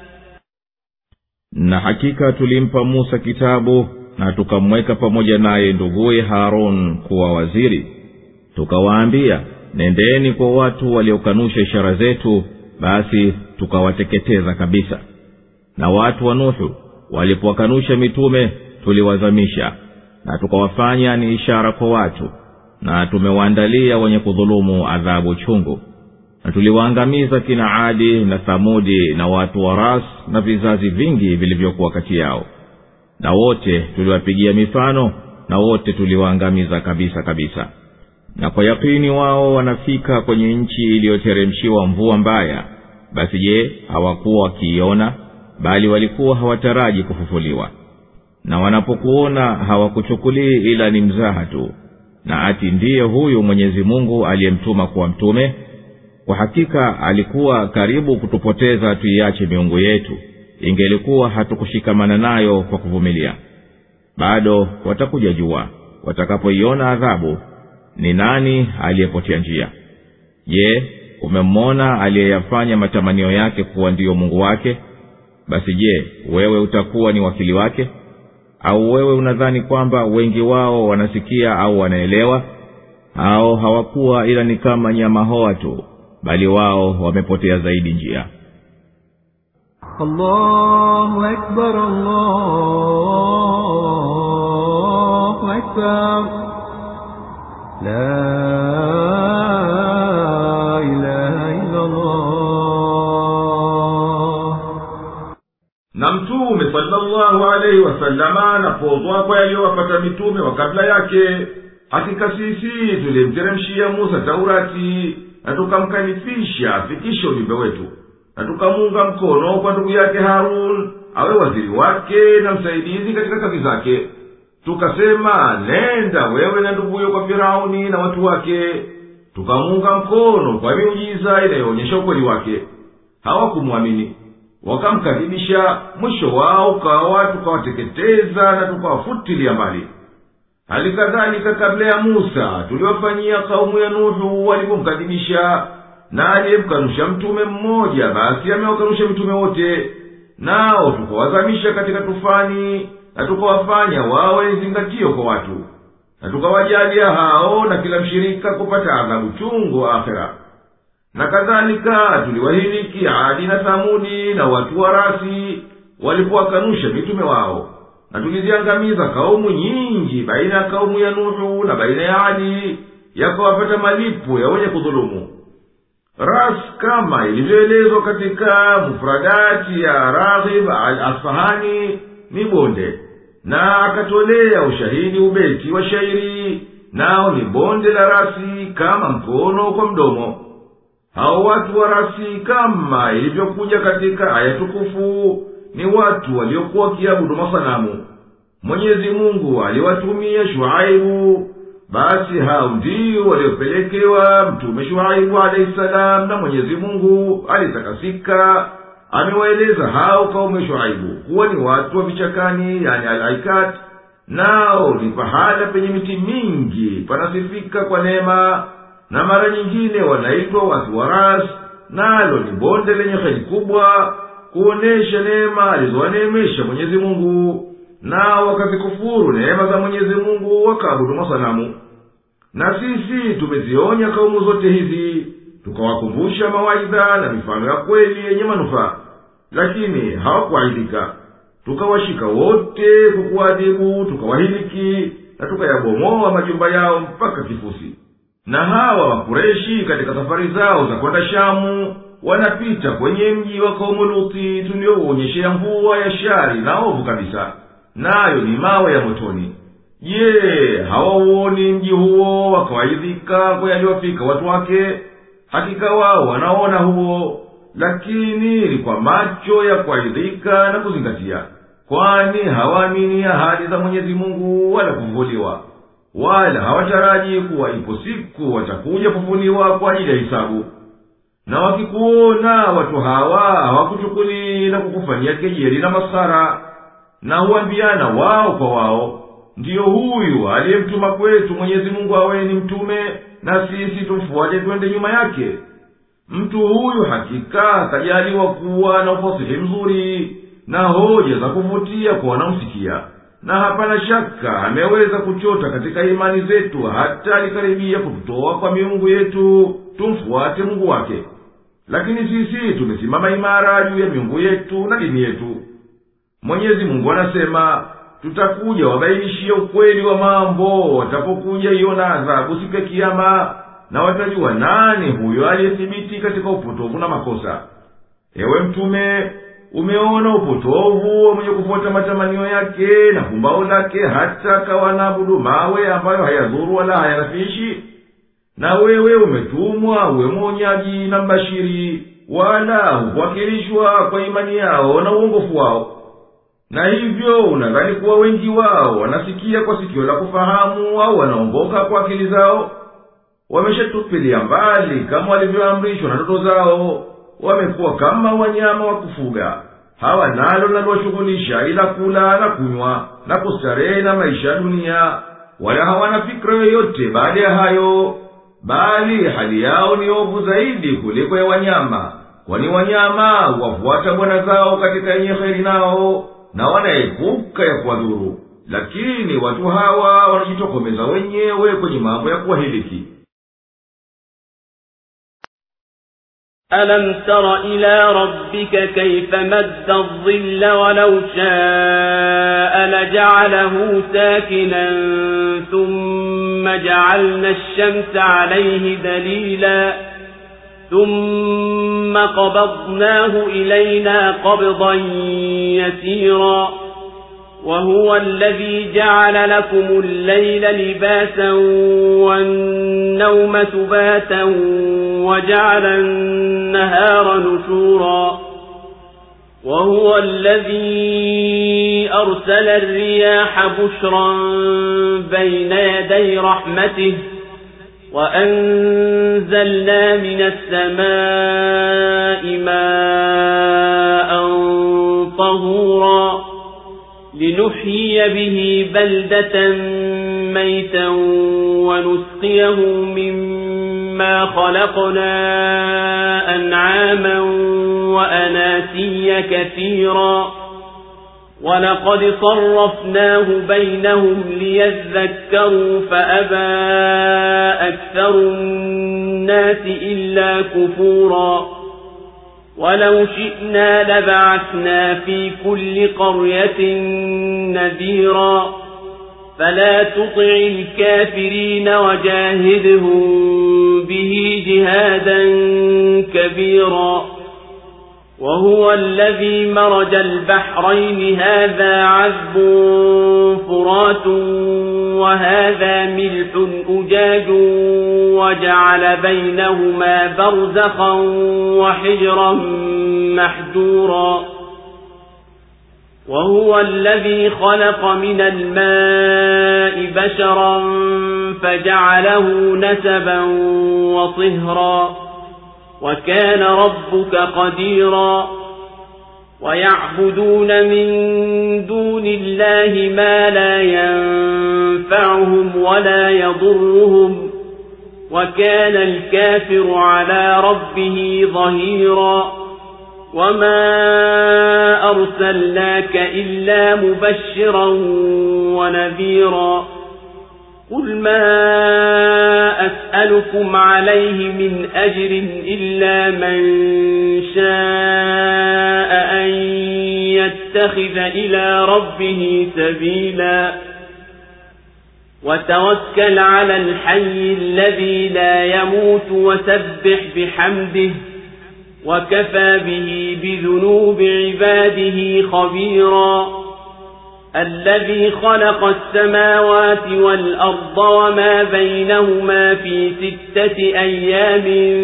Na hakika tulimpa Musa kitabu na tukamweka pamoja naye nduguye Harun kuwa waziri. Tukawaambia, nendeni kwa watu waliokanusha ishara zetu, basi tukawateketeza kabisa. Na watu wa Nuhu walipowakanusha mitume tuliwazamisha, na tukawafanya ni ishara kwa watu, na tumewaandalia wenye kudhulumu adhabu chungu. Na tuliwaangamiza kina Adi na Thamudi na watu wa Ras na vizazi vingi vilivyokuwa kati yao. Na wote tuliwapigia mifano, na wote tuliwaangamiza kabisa kabisa. Na kwa yakini wao wanafika kwenye nchi iliyoteremshiwa mvua mbaya, basi je, hawakuwa wakiiona? Bali walikuwa hawataraji kufufuliwa. Na wanapokuona hawakuchukulii ila ni mzaha tu, na ati ndiye huyu Mwenyezi Mungu aliyemtuma kuwa mtume. Kwa hakika alikuwa karibu kutupoteza tuiache miungu yetu, ingelikuwa hatukushikamana nayo kwa kuvumilia. bado watakuja jua watakapoiona adhabu ni nani aliyepotea njia. Je, umemwona aliyeyafanya matamanio yake kuwa ndiyo Mungu wake? Basi je, wewe utakuwa ni wakili wake? Au wewe unadhani kwamba wengi wao wanasikia au wanaelewa? Hao hawakuwa ila ni kama nyama hoa tu, bali wao wamepotea zaidi njia. Allahu Akbar, Allahu Akbar, la ilaha illa Allah. Na Mtume sallallahu alaihi wasallama anapozwa kwa yaliyowapata mitume wa kabla yake, hakika sisi tulimteremshia Musa Taurati na tukamkalifisha afikishe ujumbe wetu, na tukamunga mkono kwa ndugu yake Harun awe waziri wake na msaidizi katika kazi zake. Tukasema, nenda wewe na nduguyo kwa Firauni na watu wake. Tukamunga mkono kwa miujiza inayoonyesha ukweli wake. Hawakumwamini, wakamkadhibisha. Mwisho wao ukawa tukawateketeza na tukawafutilia mbali. Halikadhalika kabla ya Musa tuliwafanyia kaumu ya Nuhu walipomkadhibisha, na aliyemkanusha mtume mmoja basi amewakanusha mitume wote. Nao tukawazamisha katika tufani na tukawafanya wawe zingatio kwa watu, na tukawajalia hao na kila mshirika kupata adhabu chungu akhera. Na kadhalika tuliwahiliki Adi na Thamudi na watu wa Rasi walipowakanusha mitume wao, na tuliziangamiza kaumu nyingi baina ya kaumu ya Nuhu na baina ya Adi, yakawapata malipo ya wenye kudhulumu. Ras, kama ilivyoelezwa katika mufradati ya Raghib al-Asfahani, ni bonde, na akatolea ushahidi ubeti wa shairi, nao ni bonde la Rasi kama mkono kwa mdomo. Hao watu wa Rasi, kama ilivyokuja katika aya tukufu, ni watu waliokuwa wakiabudu masanamu. Mwenyezi Mungu aliwatumia Shuaibu, basi hao ndio waliopelekewa mtume Shuaibu alayhi salam, na Mwenyezi Mungu alitakasika amewaeleza hao kaumu Shuaibu kuwa ni watu wa vichakani, yani al-Aikat, nao ni pahala penye miti mingi panasifika kwa neema, na mara nyingine wanaitwa watu wa Ras, nalo ni bonde lenye kheri kubwa kuonesha neema alizowaneemesha Mwenyezi Mungu. Nao wakazikufuru neema za Mwenyezi Mungu wakaabudu masanamu. Na sisi tumezionya kaumu zote hizi, tukawakumbusha mawaidha na mifano ya kweli yenye manufaa, lakini hawakuaidika. Tukawashika wote kukuadhibu, tukawahiliki na tukayabomoa majumba yao mpaka kifusi. Na hawa Wakureshi katika safari zao za kwenda Shamu wanapita kwenye mji wa kaumu Luti tuliouonyeshea mvua ya shari na ovu kabisa, nayo ni mawe ya motoni. Je, hawauoni mji huo wakawaidhika kwa yaliyofika watu wake? Hakika wao wanaona huo, lakini ni kwa macho ya kuaidhika na kuzingatia, kwani hawaamini ahadi za Mwenyezi Mungu wala kufufuliwa, wala hawataraji kuwa ipo siku watakuja kufufuliwa kwa ajili ya hisabu. Na wakikuona watu hawa hawakuchukuli na kukufanyia kejeli na masara, na huambiana wao kwa wao, ndiyo huyu aliyemtuma kwetu Mwenyezi Mungu awe ni mtume, na sisi tumfuate twende nyuma yake. Mtu huyu hakika kajaliwa kuwa na ufasihi mzuri na hoja za kuvutia kwa wanaomsikia, na hapana shaka ameweza kuchota katika imani zetu hata alikaribia kututoa kwa miungu yetu tumfuate Mungu wake. Lakini sisi tumesimama imara juu ya miungu yetu na dini yetu. Mwenyezi Mungu anasema, tutakuja wabainishie ukweli wa mambo watapokuja iona adhabu siku ya Kiyama, na watajua nani huyo aliyethibiti katika upotovu na makosa. Ewe mtume, umeona upotovu wa mwenye kufuata matamanio yake na pumbao lake hata kawa naabudu mawe ambayo hayadhuru wala hayanafishi? Na wewe umetumwa uwe mwonyaji na mbashiri, wala hukuwakilishwa kwa imani yao na uongofu wao. Na hivyo unadhani kuwa wengi wao wanasikia kwa sikio la kufahamu au wanaongoka kwa akili zao? Wameshatupilia mbali kama walivyoamrishwa na ndoto zao, wamekuwa kama wanyama wa kufuga, hawa nalo linalowashughulisha ila kula na kunywa na kustarehe na maisha ya dunia, wala hawana fikra yoyote baada ya hayo, bali hali yao ni ovu zaidi kuliko ya wanyama. Kwani wanyama wafuata bwana zao katika yenye kheri nao na wanaepuka ya kuwadhuru, lakini watu hawa wanajitokomeza wenyewe kwenye mambo ya kuwahiliki. ألم تر إلى ربك كيف مد الظل ولو شاء لجعله ساكنا ثم جعلنا الشمس عليه دليلا ثم قبضناه إلينا قبضا يسيرا وهو الذي جعل لكم الليل لباسا والنوم سباتا وجعل النهار نشورا وهو الذي أرسل الرياح بشرا بين يدي رحمته وأنزلنا من السماء ماء طهورا لنحيي به بلدة ميتا ونسقيه مما خلقنا أنعاما وأناسيا كثيرا ولقد صرفناه بينهم ليذكروا فأبى أكثر الناس إلا كفورا ولو شئنا لبعثنا في كل قرية نذيرا فلا تطع الكافرين وجاهدهم به جهادا كبيرا وهو الذي مرج البحرين هذا عذب فرات وهذا ملح أجاج وجعل بينهما برزخا وحجرا محجورا وهو الذي خلق من الماء بشرا فجعله نسبا وصهرا وكان ربك قديرا ويعبدون من دون الله ما لا ينفعهم ولا يضرهم وكان الكافر على ربه ظهيرا وما أرسلناك إلا مبشرا ونذيرا قل ما أسألكم عليه من أجر إلا من شاء أن يتخذ إلى ربه سبيلا وتوكل على الحي الذي لا يموت وسبح بحمده وكفى به بذنوب عباده خبيرا الذي خلق السماوات والأرض وما بينهما في ستة أيام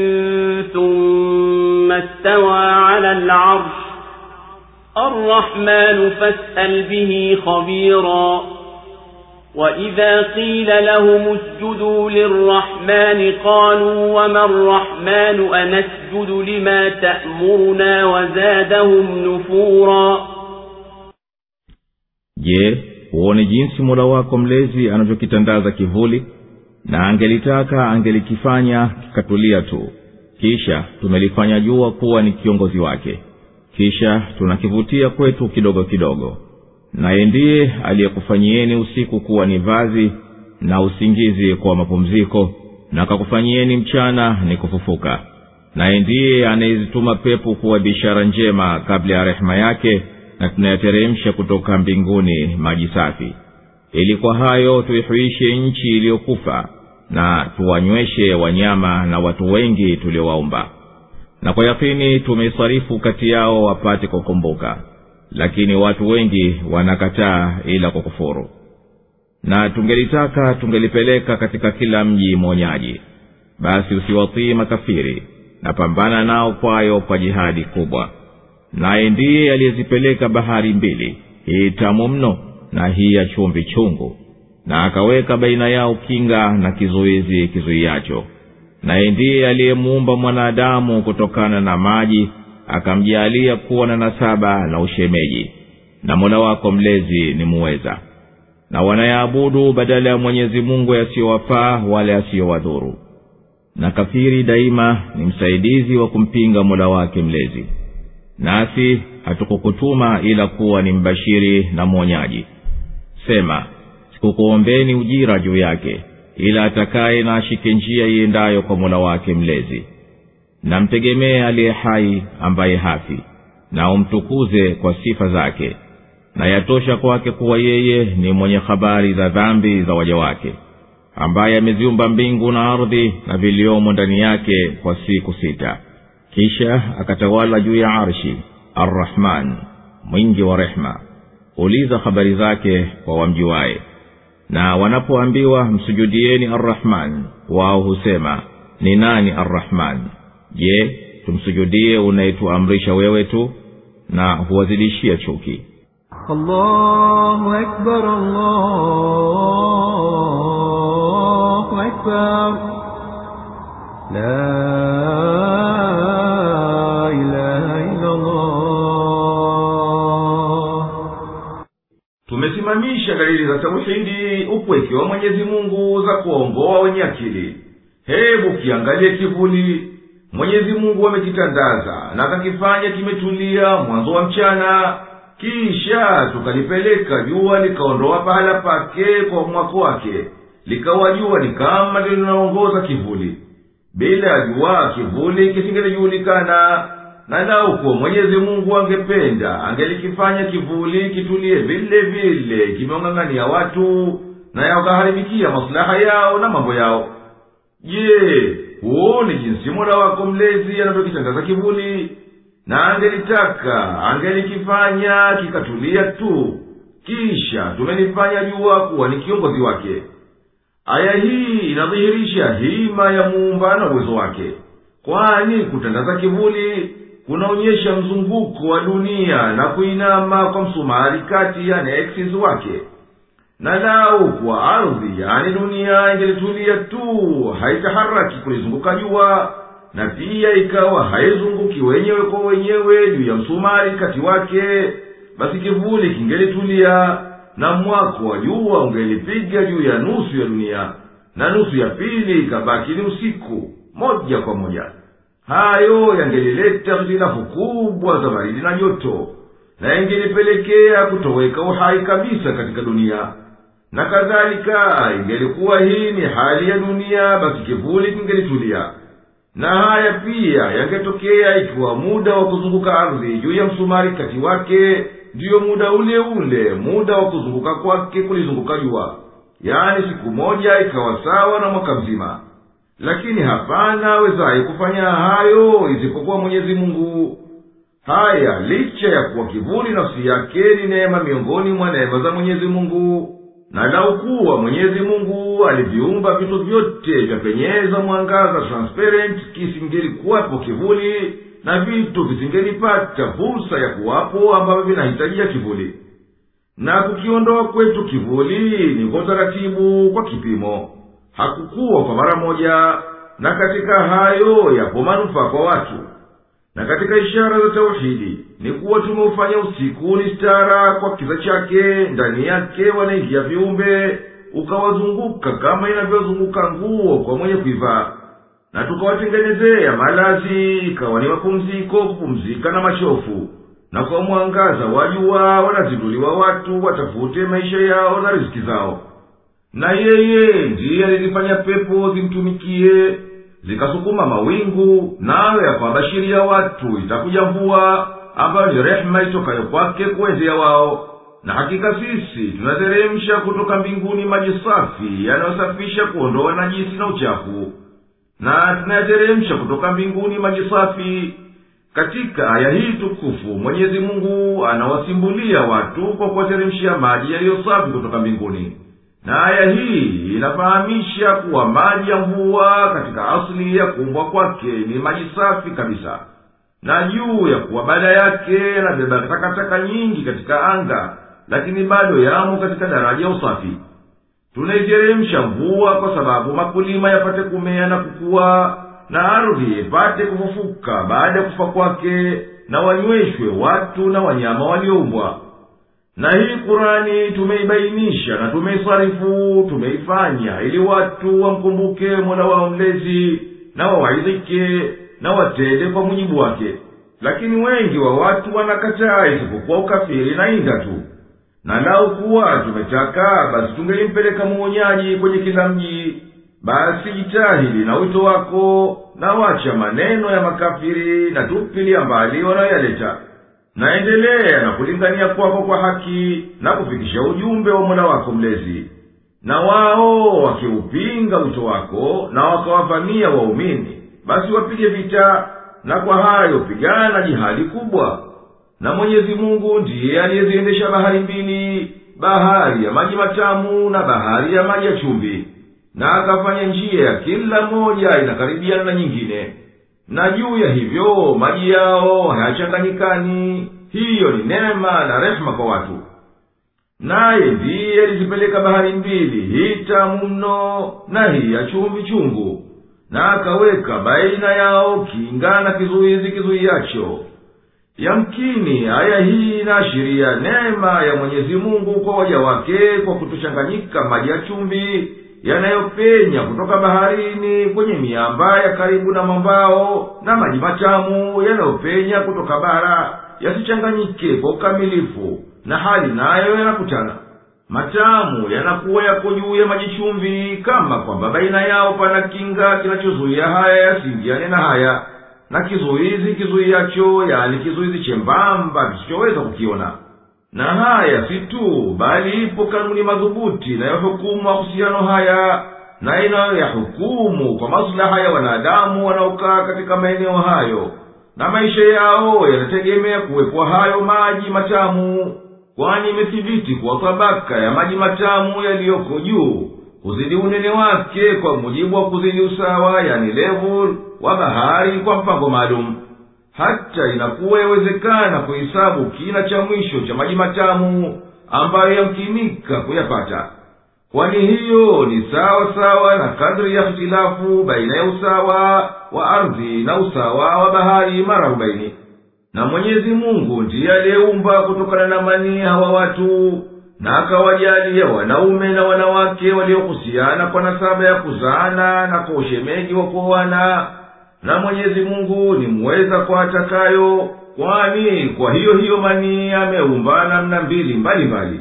ثم استوى على العرش الرحمن فاسأل به خبيرا وإذا قيل لهم اسجدوا للرحمن قالوا وما الرحمن أنسجد لما تأمرنا وزادهم نفورا. Je, uone jinsi Mola wako mlezi anavyokitandaza kivuli, na angelitaka angelikifanya kikatulia tu, kisha tumelifanya jua kuwa ni kiongozi wake, kisha tunakivutia kwetu kidogo kidogo. Naye ndiye aliyekufanyieni usiku kuwa ni vazi na usingizi kwa mapumziko, na akakufanyieni mchana ni kufufuka. Naye ndiye anayezituma pepo kuwa bishara njema kabla ya rehema yake, na tunayateremsha kutoka mbinguni maji safi, ili kwa hayo tuihuishe nchi iliyokufa na tuwanyweshe wanyama na watu wengi tuliowaumba. Na kwa yakini tumeisarifu kati yao wapate kukumbuka, lakini watu wengi wanakataa ila kwa kufuru. Na tungelitaka tungelipeleka katika kila mji mwonyaji, basi usiwatii makafiri na pambana nao kwayo kwa jihadi kubwa. Naye ndiye aliyezipeleka bahari mbili, hii tamu mno na hii ya chumvi chungu, na akaweka baina yao kinga na kizuizi kizuiacho. Naye ndiye aliyemuumba mwanadamu kutokana na maji akamjalia kuwa na nasaba na ushemeji, na Mola wako mlezi ni muweza. Na wanayaabudu badala ya Mwenyezi Mungu yasiyowafaa wala yasiyowadhuru. Na kafiri daima ni msaidizi wa kumpinga Mola wake mlezi. Nasi hatukukutuma ila kuwa ni mbashiri na mwonyaji. Sema, sikukuombeni ujira juu yake, ila atakaye na ashike njia iendayo kwa Mola wake mlezi. Na mtegemee aliye hai ambaye hafi, na umtukuze kwa sifa zake. Na yatosha kwake kuwa yeye ni mwenye habari za dhambi za waja wake, ambaye ameziumba mbingu na ardhi na viliomo ndani yake kwa siku sita. Kisha akatawala juu ya arshi. Ar-Rahman, mwingi wa rehma. Uliza habari zake kwa wamjuaye. Na wanapoambiwa msujudieni Ar-Rahman, wao husema, ni nani Ar-Rahman? Je, tumsujudie unayetuamrisha wewe tu? Na huwazidishia chuki. Allahu Akbar, Allahu Akbar. La ilaha illa Allah. Tumesimamisha dalili za tauhidi, upweke wa Mwenyezi Mungu, za kuongoa wenye akili. Hebu kiangalie kivuli Mwenyezi Mungu amekitandaza na akakifanya kimetulia mwanzo wa mchana. Kisha tukalipeleka jua likaondoa pahala pake kwa mwako wake, likawa jua ni kama linaongoza kivuli. Bila ya jua kivuli kisingelijulikana. Na lau kuwa Mwenyezi Mungu angependa, angelikifanya kivuli kitulie vile vile kimeongangania watu, na yakaharibikia maslaha yao na mambo yao. Je, huoni jinsi Mola wako mlezi anavyokitangaza kivuli? Na angelitaka angelikifanya kikatulia tu. Kisha tumelifanya jua kuwa ni kiongozi wake. Aya hii inadhihirisha hima ya Muumba na uwezo wake, kwani kutandaza kivuli kunaonyesha mzunguko wa dunia na kuinama kwa msumari kati ya axis wake. Na lau kwa ardhi, yani dunia, ingelitulia tu haitaharaki kulizunguka jua, na pia ikawa haizunguki wenyewe kwa wenyewe juu ya msumari kati wake, basi kivuli kingelitulia, na mwako wa jua ungelipiga juu ya nusu ya dunia, na nusu ya pili ikabaki ni usiku moja kwa moja. Hayo yangelileta hitilafu kubwa za baridi na joto, na ingelipelekea kutoweka uhai kabisa katika dunia. Na kadhalika ingelikuwa hii ni hali ya dunia, basi kivuli kingelitulia. Na haya pia yangetokea ikiwa muda wa kuzunguka ardhi juu ya msumari kati wake ndiyo muda ule ule muda wa kuzunguka kwake kulizunguka jua, yani siku moja ikawa sawa na mwaka mzima. Lakini hapana wezaye kufanya hayo isipokuwa Mwenyezi Mungu. Haya licha ya kuwa kivuli nafsi yake ni neema miongoni mwa neema za Mwenyezi Mungu. Na lau kuwa Mwenyezi Mungu aliviumba vitu vyote vya penyeza mwangaza transparent, kisingelikuwapo kivuli, na vitu visingelipata fursa ya kuwapo ambavyo vinahitajia kivuli. Na kukiondoa kwetu kivuli ni kwa taratibu, kwa kipimo, hakukuwa kwa mara moja. Na katika hayo yapo manufaa kwa watu. Na katika ishara za tauhidi ni kuwa tumeufanya usiku ni stara kwa kiza chake, ndani yake wanaingia viumbe, ukawazunguka kama inavyozunguka nguo kwa mwenye kuivaa. Na tukawatengenezea malazi, ikawa ni mapumziko, kupumzika na machofu. Na kwa mwangaza wa jua wanazinduliwa watu watafute maisha yao na riziki zao. Na yeye ndiye alifanya pepo zimtumikie, zikasukuma mawingu, nayo yakawabashiria watu itakuja mvua, ambayo ni rehema itokayo kwake kuwezea wao. Na hakika sisi tunateremsha kutoka mbinguni maji safi yanayosafisha kuondoa najisi na uchafu. Na tunateremsha kutoka mbinguni maji safi. Katika aya hii tukufu Mwenyezi Mungu anawasimbulia watu kwa kuwateremshia maji yaliyo safi kutoka mbinguni. Na aya hii inafahamisha kuwa maji ya mvua katika asili ya kuumbwa kwake ni maji safi kabisa. Na juu ya kuwa baada yake yanabeba takataka nyingi katika anga, lakini bado yamo katika daraja ya usafi. Tunaiteremsha mvua kwa sababu makulima yapate kumea na kukua, na ardhi ipate kufufuka baada ya kufa kwake, na wanyweshwe watu na wanyama walioumbwa. Na hii Kurani tumeibainisha na tumeisarifu, tumeifanya ili watu wamkumbuke Mola wao mlezi na wawaidhike na watende kwa mujibu wake. Lakini wengi wa watu wanakataa isipokuwa ukafiri na inda tu. Na lau kuwa tumetaka, basi tungelimpeleka muonyaji kwenye kila mji. Basi jitahidi na wito wako, na wacha maneno ya makafiri na tupilia mbali wanayoyaleta. Na endelea na kulingania kwako kwa haki na kufikisha ujumbe wa Mola wako mlezi. Na wao wakiupinga wito wako na wakawavamia waumini, basi wapige vita, na kwa hayo pigana jihadi kubwa. Na Mwenyezi Mungu ndiye aliyeziendesha bahari mbili, bahari ya maji matamu na bahari ya maji ya chumvi, na akafanya njia ya kila moja inakaribiana na nyingine. Na juu ya hivyo maji yao hayachanganyikani. Hiyo ni neema na rehema kwa watu. Naye ndiye alizipeleka bahari mbili, hii tamu mno na hii ya chumvi chungu, na akaweka baina yao kinga na kizuizi kizuiacho. Yamkini aya hii inaashiria neema ya Mwenyezi Mungu kwa waja wake kwa kutochanganyika maji ya chumvi yanayopenya kutoka baharini kwenye miamba ya karibu na mambao, na maji matamu yanayopenya kutoka bara yasichanganyike kwa ukamilifu, na hali nayo yanakutana. Matamu yanakuwa yako juu ya maji chumvi, kama kwamba baina yao pana kinga kinachozuia haya yasingiane na haya, na kizuizi kizuiacho, yani kizuizi chembamba kisichoweza kukiona. Na haya si tu, bali ipo kanuni madhubuti na ya hukumu mahusiano haya, na inayo ya hukumu kwa maslaha ya wanadamu wanaokaa katika maeneo hayo, na maisha yao yanategemea kuwekwa hayo maji matamu. Kwani imethibiti kwa tabaka ya maji matamu yaliyoko juu kuzidi unene wake kwa mujibu wa kuzidi usawa, yani level wa bahari kwa mpango maalum. Hata inakuwa yawezekana kuhesabu kina cha mwisho cha maji matamu ambayo yamkinika kuyapata. Kwani hiyo ni sawa sawa na kadri ya ikhtilafu baina ya usawa wa ardhi na usawa wa bahari mara arobaini. Na Mwenyezi Mungu ndiye aliyeumba kutokana na manii hawa watu, na akawajalia wanaume na wanawake waliohusiana kwa nasaba ya kuzaana na kwa ushemeji wa kuoana. Na Mwenyezi Mungu ni muweza kwa atakayo, kwani kwa hiyo hiyo manii ameumba namna mbili mbali mbali.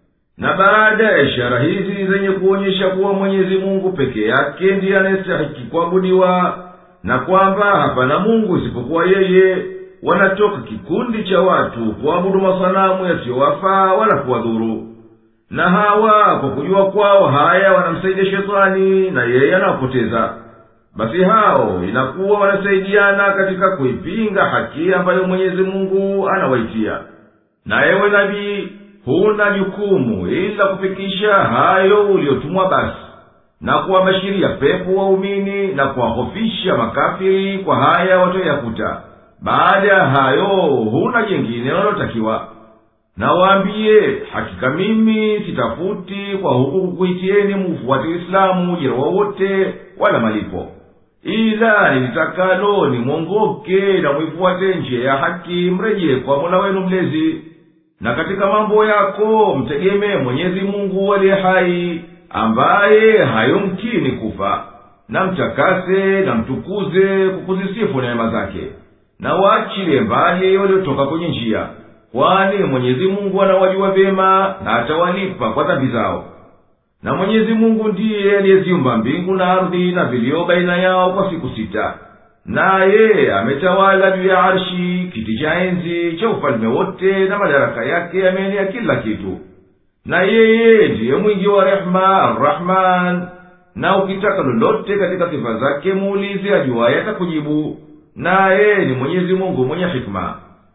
Na baada ya ishara hizi zenye kuonyesha kuwa Mwenyezi Mungu peke yake ndiye anayestahiki kuabudiwa, na kwamba hapana Mungu isipokuwa yeye, wanatoka kikundi cha watu kuabudu masanamu yasiyowafaa wala kuwadhuru. Na hawa kwa kujua kwao haya wanamsaidia shetani, na yeye anawapoteza. Basi hao inakuwa wanasaidiana katika kuipinga haki ambayo Mwenyezi Mungu anawaitia. Na ewe nabii, huna jukumu ila kufikisha hayo uliotumwa basi, na kuwabashiria pepo waumini na kuwahofisha makafiri kwa haya watoyakuta. Baada ya hayo huna jengine walotakiwa. Na waambie, hakika mimi sitafuti kwa huku kukuitieni mufuate Uislamu ujira wowote wala malipo, ila nilitakalo ni mwongoke na mwifuate njia ya haki, mrejee kwa Mola wenu mlezi. Na katika mambo yako mtegemee Mwenyezi Mungu aliye hai, ambaye hayumkini kufa, na mtakase na mtukuze kukuzisifu neema zake, na waachilie mbali waliotoka kwenye njia, kwani Mwenyezi Mungu anawajua vyema na atawalipa kwa dhambi zao. Na Mwenyezi Mungu ndiye aliyeziumba mbingu na ardhi na vilio baina yao kwa siku sita, naye ametawala juu ya arshi, kiti cha enzi cha ufalme wote, na madaraka yake yameenea kila kitu. Na yeye ndiye mwingi wa rehema, Ar-Rahman. Na ukitaka lolote katika sifa zake muulize, ajuaye atakujibu. Naye ni Mwenyezi Mungu mwenye hikma,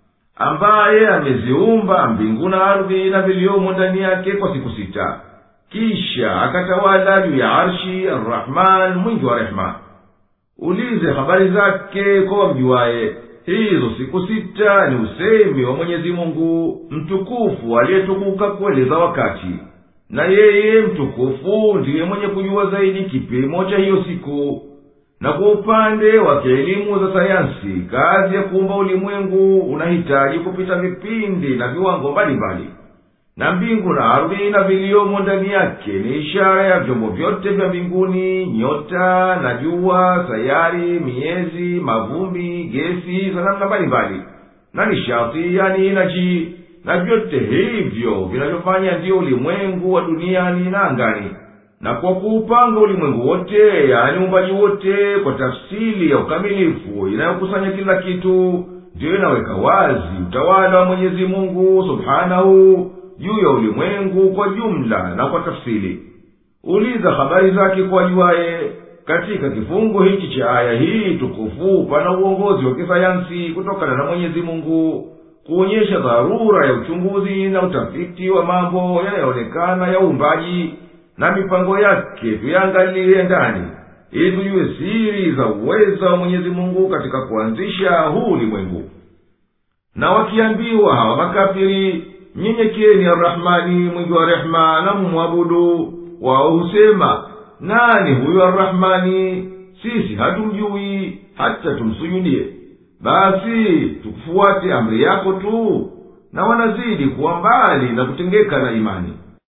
ambaye ameziumba mbingu na ardhi na viliomo ndani yake kwa siku sita, kisha akatawala juu ya arshi. Ar-Rahman, mwingi wa rehema. Ulize habari zake kwa mjuaye. Hizo siku sita ni usemi wa Mwenyezi Mungu mtukufu aliyetukuka kueleza wakati, na yeye mtukufu ndiye mwenye kujua zaidi kipimo cha hiyo siku. na kwa upande wa kielimu za sayansi, kazi ya kuumba ulimwengu unahitaji kupita vipindi na viwango mbalimbali, na mbingu na ardhi na viliomo ndani yake ni ishara ya vyombo vyote vya mbinguni, nyota na jua, sayari, miezi, mavumbi, gesi za namna mbalimbali na nishati, yani inaji, na vyote hivyo vinavyofanya ndio ulimwengu wa duniani na angani. Na kwa kuupanga ulimwengu wote, yani uumbaji wote, kwa tafsiri ya ukamilifu inayokusanya kila kitu, ndio inaweka wazi utawala wa Mwenyezi Mungu Subhanahu juu ya ulimwengu kwa jumla na kwa tafsiri. Uliza habari zake kwa juaye. Katika kifungo hiki cha aya hii tukufu pana uongozi wa kisayansi kutokana na Mwenyezi Mungu, kuonyesha dharura ya uchunguzi na utafiti wa mambo yanayoonekana ya uumbaji na mipango yake. Tuyangalie ndani ili tujue siri za uweza wa Mwenyezi Mungu katika kuanzisha huu ulimwengu. Na wakiambiwa hawa makafiri, nyenyekeni Ar-Rahmani, mwingi wa rehema, na mumwabudu, wao husema, nani huyo Ar-Rahmani? Sisi hatumjui hata tumsujudie. Basi tukufuate amri yako tu. Na wanazidi kuwa mbali na kutengeka na imani.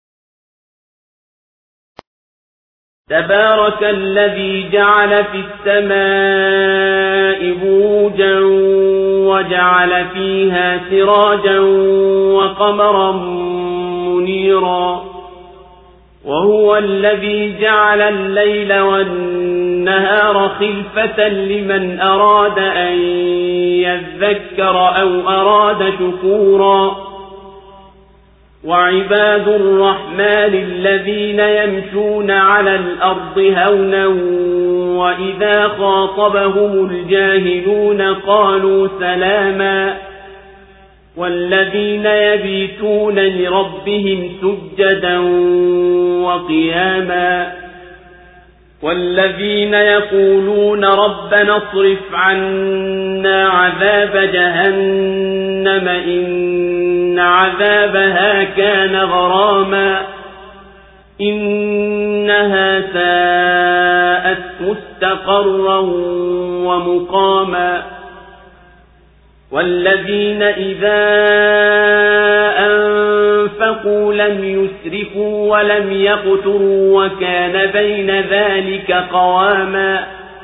تبارك الذي جعل في السماء بروجا وجعل فيها سراجا وقمرا منيرا وهو الذي جعل الليل والنهار خلفة لمن أراد أن يذكر أو أراد شكورا وعباد الرحمن الذين يمشون على الأرض هونا وإذا خاطبهم الجاهلون قالوا سلاما والذين يبيتون لربهم سجدا وقياما والذين يقولون ربنا اصرف عنا عذاب جهنم إن عذابها كان غراما إنها ساءت مستقرا ومقاما والذين إذا أنفقوا لم يسرفوا ولم يقتروا وكان بين ذلك قواما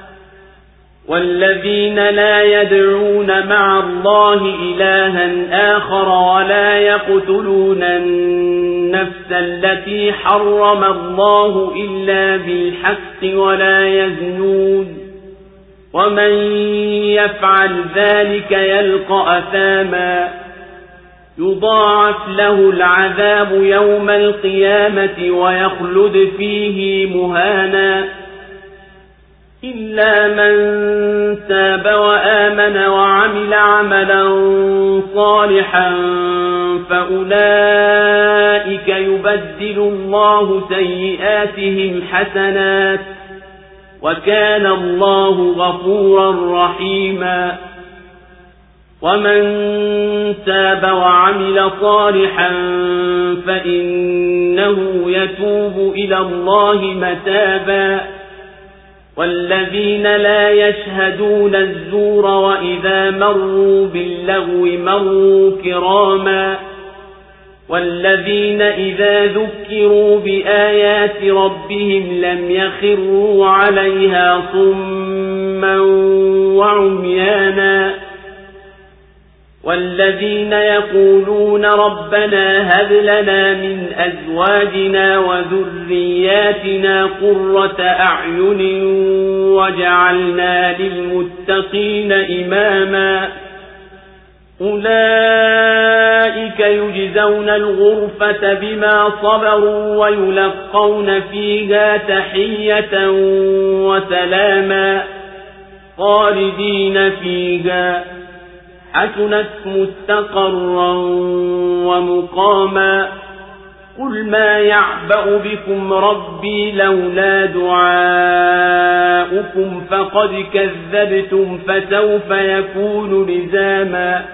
والذين لا يدعون مع الله إلها آخر ولا يقتلون النفس التي حرم الله إلا بالحق ولا يزنون ومن يفعل ذلك يلقى أثاما يضاعف له العذاب يوم القيامة ويخلد فيه مهانا إلا من تاب وآمن وعمل عملا صالحا فأولئك يبدل الله سيئاتهم حسنات وكان الله غفورا رحيما ومن تاب وعمل صالحا فإنه يتوب إلى الله متابا والذين لا يشهدون الزور وإذا مروا باللغو مروا كراما والذين إذا ذكروا بآيات ربهم لم يخروا عليها صما وعميانا والذين يقولون ربنا هب لنا من أزواجنا وذرياتنا قرة أعين وجعلنا للمتقين إماما أولئك يجزون الغرفة بما صبروا ويلقون فيها تحية وسلاما خالدين فيها حسنت مستقرا ومقاما قل ما يعبأ بكم ربي لولا دعاؤكم فقد كذبتم فسوف يكون لزاما.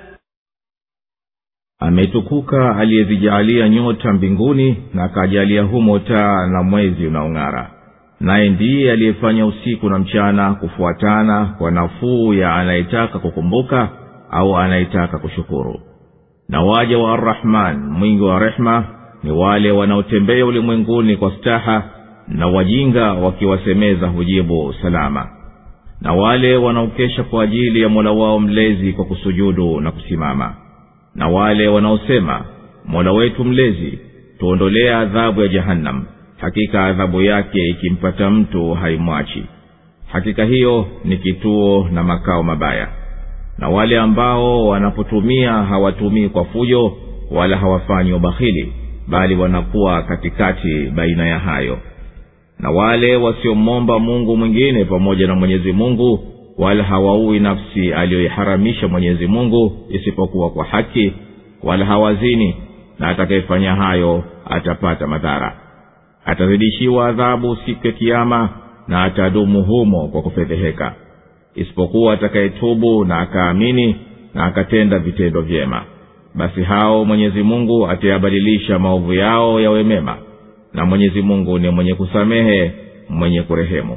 Ametukuka aliyezijalia nyota mbinguni na akajalia humo taa na mwezi unaong'ara, naye ndiye aliyefanya usiku na mchana kufuatana kwa nafuu ya anayetaka kukumbuka au anayetaka kushukuru. Na waja wa Ar-Rahman mwingi wa rehma ni wale wanaotembea ulimwenguni kwa staha, na wajinga wakiwasemeza hujibu salama. Na wale wanaokesha kwa ajili ya Mola wao mlezi kwa kusujudu na kusimama. Na wale wanaosema, Mola wetu mlezi, tuondolea adhabu ya Jahannam, hakika adhabu yake ikimpata mtu haimwachi. Hakika hiyo ni kituo na makao mabaya. Na wale ambao wanapotumia hawatumii kwa fujo wala hawafanyi ubakhili, bali wanakuwa katikati baina ya hayo. Na wale wasiomomba Mungu mwingine pamoja na Mwenyezi Mungu, wala hawaui nafsi aliyoiharamisha Mwenyezi Mungu isipokuwa kwa haki, wala hawazini, na atakayefanya hayo atapata madhara. Atazidishiwa adhabu siku ya Kiyama, na atadumu humo kwa kufedheheka, isipokuwa atakayetubu na akaamini na akatenda vitendo vyema. Basi hao Mwenyezi Mungu atayabadilisha maovu yao yawe mema, na Mwenyezi Mungu ni mwenye kusamehe, mwenye kurehemu.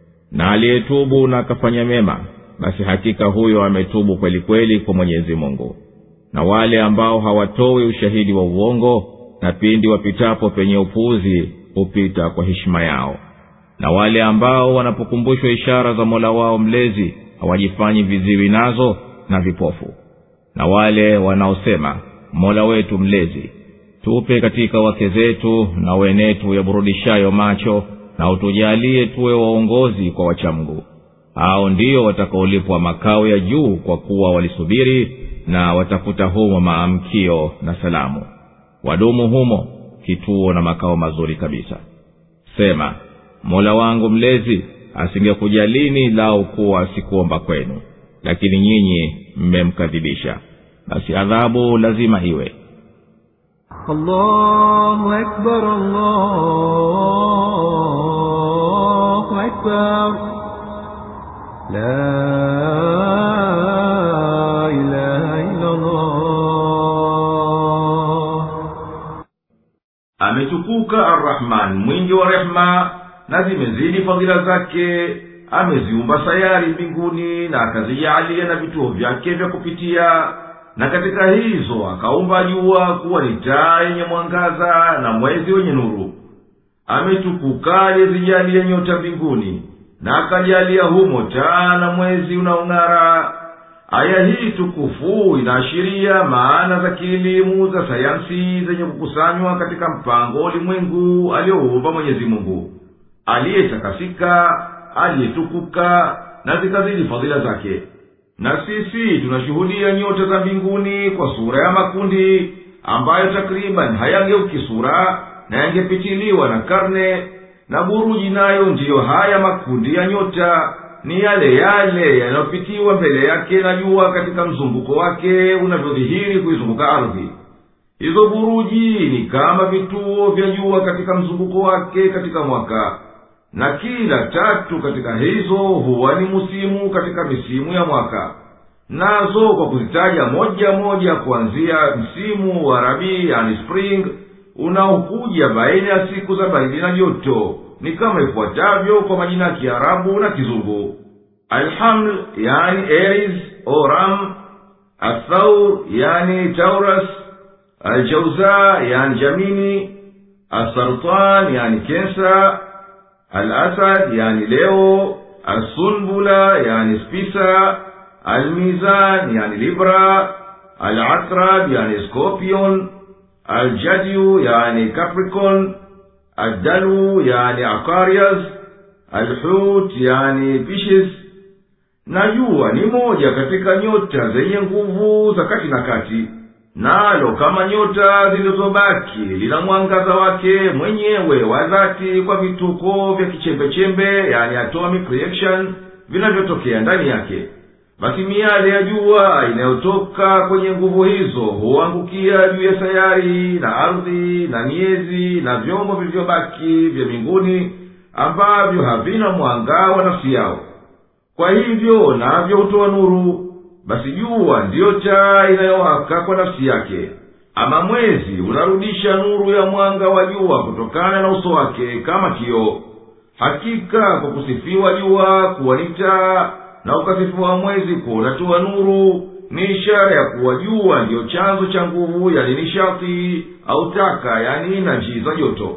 Na aliyetubu na akafanya mema, basi hakika huyo ametubu kweli kweli kwa Mwenyezi Mungu. Na wale ambao hawatoi ushahidi wa uongo, na pindi wapitapo penye upuuzi hupita kwa heshima yao. Na wale ambao wanapokumbushwa ishara za Mola wao mlezi hawajifanyi viziwi nazo na vipofu. Na wale wanaosema, Mola wetu mlezi, tupe katika wake zetu na wenetu yaburudishayo macho, na utujalie tuwe waongozi kwa wachamgu. Hao ndio watakaolipwa makao ya juu, kwa kuwa walisubiri na watafuta humo maamkio na salamu. Wadumu humo, kituo na makao mazuri kabisa. Sema, Mola wangu mlezi, asingekujalini lau kuwa sikuomba kwenu, lakini nyinyi mmemkadhibisha, basi adhabu lazima iwe. Allahu Akbar, Allahu Akbar, la ilaha illa Allah. Ametukuka Ar-Rahman mwingi wa rehma, na zimezidi fadhila zake. Ameziumba sayari mbinguni na akazijalia na vituo vyake vya kupitia, na katika hizo akaumba jua kuwa ni taa yenye mwangaza na mwezi wenye nuru. Ametukuka aliyezijalia nyota mbinguni, na akajalia humo taa na mwezi unaong'ara. Aya hii tukufu inaashiria maana za kielimu za sayansi zenye kukusanywa katika mpango ulimwengu alioumba Mwenyezi Mungu, aliyetakasika, aliyetukuka, na zikazidi fadhila zake. Na sisi tunashuhudia nyota za mbinguni kwa sura ya makundi, ambayo takriban hayangeuki sura na yangepitiliwa na karne. Na buruji nayo ndiyo haya makundi ya nyota, ni yale yale yanayopitiwa mbele yake na jua katika mzunguko wake unavyodhihiri kuizunguka ardhi. Hizo buruji ni kama vituo vya jua katika mzunguko wake katika mwaka, na kila tatu katika hizo huwa ni musimu katika misimu ya mwaka. Nazo kwa kuzitaja moja moja, kuanzia msimu wa Rabi, yani spring, unaokuja baina ya siku za baridi na joto, ni kama ifuatavyo kwa majina ya Kiarabu na Kizungu: Al-Haml, yani Aries au Ram; Al-Thawr, yani Taurus; Al-Jawza, yani Jamini; Al-Sartan, yani Cancer; Al-Asad, yani Leo; Al-Sunbula, yani Spisa; Al-Mizan, yani Libra; Al-Akrab, yani Scorpion; Al-Jadyu, yani Capricorn; Al-Dalu, yani Aquarius; Al-Hut, yani Pisces. Na jua ni moja katika nyota zenye nguvu za kati na kati, nalo kama nyota zilizobaki lina mwangaza wake mwenyewe wa dhati kwa vituko vya kichembe-chembe, yani atomic reaction, vinavyotokea ndani yake. Basi miale ya jua inayotoka kwenye nguvu hizo huangukia juu ya sayari na ardhi na miezi na vyombo vilivyobaki vya mbinguni, ambavyo havina mwanga wa nafsi yao. Kwa hivyo navyo hutoa nuru. Basi jua ndiyo taa inayowaka kwa nafsi yake. Ama mwezi unarudisha nuru ya mwanga wa jua kutokana na uso wake kama kioo. hakika kwa kusifiwa jua kuwa ni taa na ukasifiwa mwezi kuwa unatoa nuru ni ishara ya kuwa jua ndiyo chanzo cha nguvu, yani nishati au taka, yani energy za joto.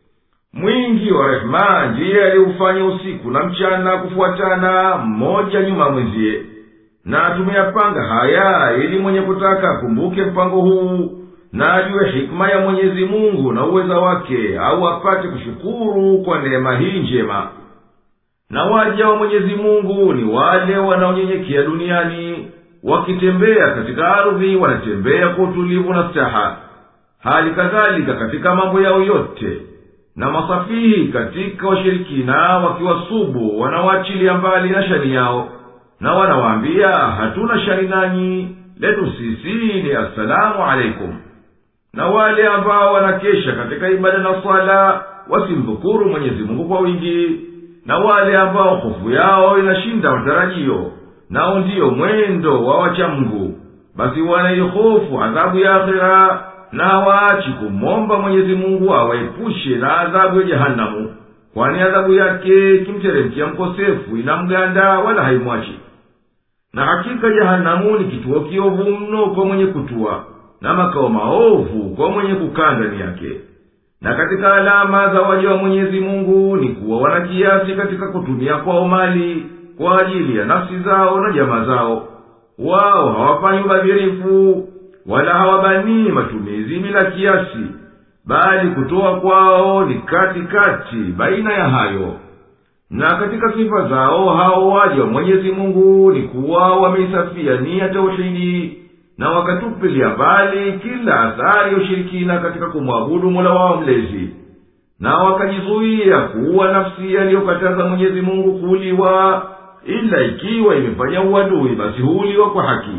Mwingi wa rehema ndiye aliufanya usiku na mchana kufuatana mmoja nyuma mwenzie, na tumeyapanga haya ili mwenye kutaka akumbuke mpango huu na ajue hikma ya Mwenyezi Mungu na uweza wake, au apate kushukuru kwa neema hii njema. Na waja wa Mwenyezi Mungu ni wale wanaonyenyekea duniani, wakitembea katika ardhi wanatembea kwa utulivu na staha, hali kadhalika katika mambo yao yote. Na masafihi katika washirikina wakiwasubu wanawaachilia mbali na shani yao, na wanawaambia hatuna shani nanyi, letu sisi ni assalamu alaikum. Na wale ambao wanakesha katika ibada na swala wasimdhukuru Mwenyezi Mungu kwa wingi, na wale ambao hofu yao inashinda matarajio, nao ndiyo mwendo wa wacha Mungu, basi wanaihofu adhabu ya akhera, na waachi kumomba Mwenyezi Mungu awaepushe na adhabu ya jehanamu, kwani adhabu yake kimteremkia mkosefu inamganda wala haimwachi. Na hakika jehanamu ni kituo kiovu mno kwa mwenye kutua, na makao maovu kwa mwenye kukaa ndani yake. Na katika alama za waja wa Mwenyezi Mungu ni kuwa wana kiasi katika kutumia kwao mali kwa ajili ya nafsi zao na jamaa zao. Wao hawafanyi ubadhirifu wala hawabanii matumizi bila kiasi, bali kutoa kwao ni kati kati baina ya hayo. Na katika sifa zao hao waja wa Mwenyezi Mungu ni kuwa wameisafia nia tauhidi, na wakatupilia mbali kila athari ya ushirikina katika kumwabudu Mola wao mlezi, na wakajizuia kuua nafsi aliyokataza Mwenyezi Mungu kuuliwa, ila ikiwa imefanya uadui basi huuliwa kwa haki.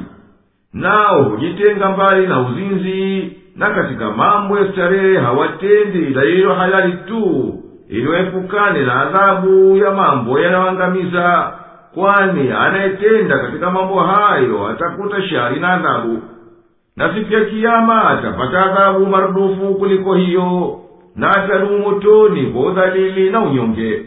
Nao hujitenga mbali na uzinzi, na katika mambo ya starehe hawatendi ila hilo halali tu, ili waepukane na adhabu ya mambo yanayoangamiza, kwani anayetenda katika mambo hayo atakuta shari na adhabu. Na siku ya kiyama atapata adhabu marudufu kuliko hiyo, na atadumu motoni kwa udhalili na unyonge.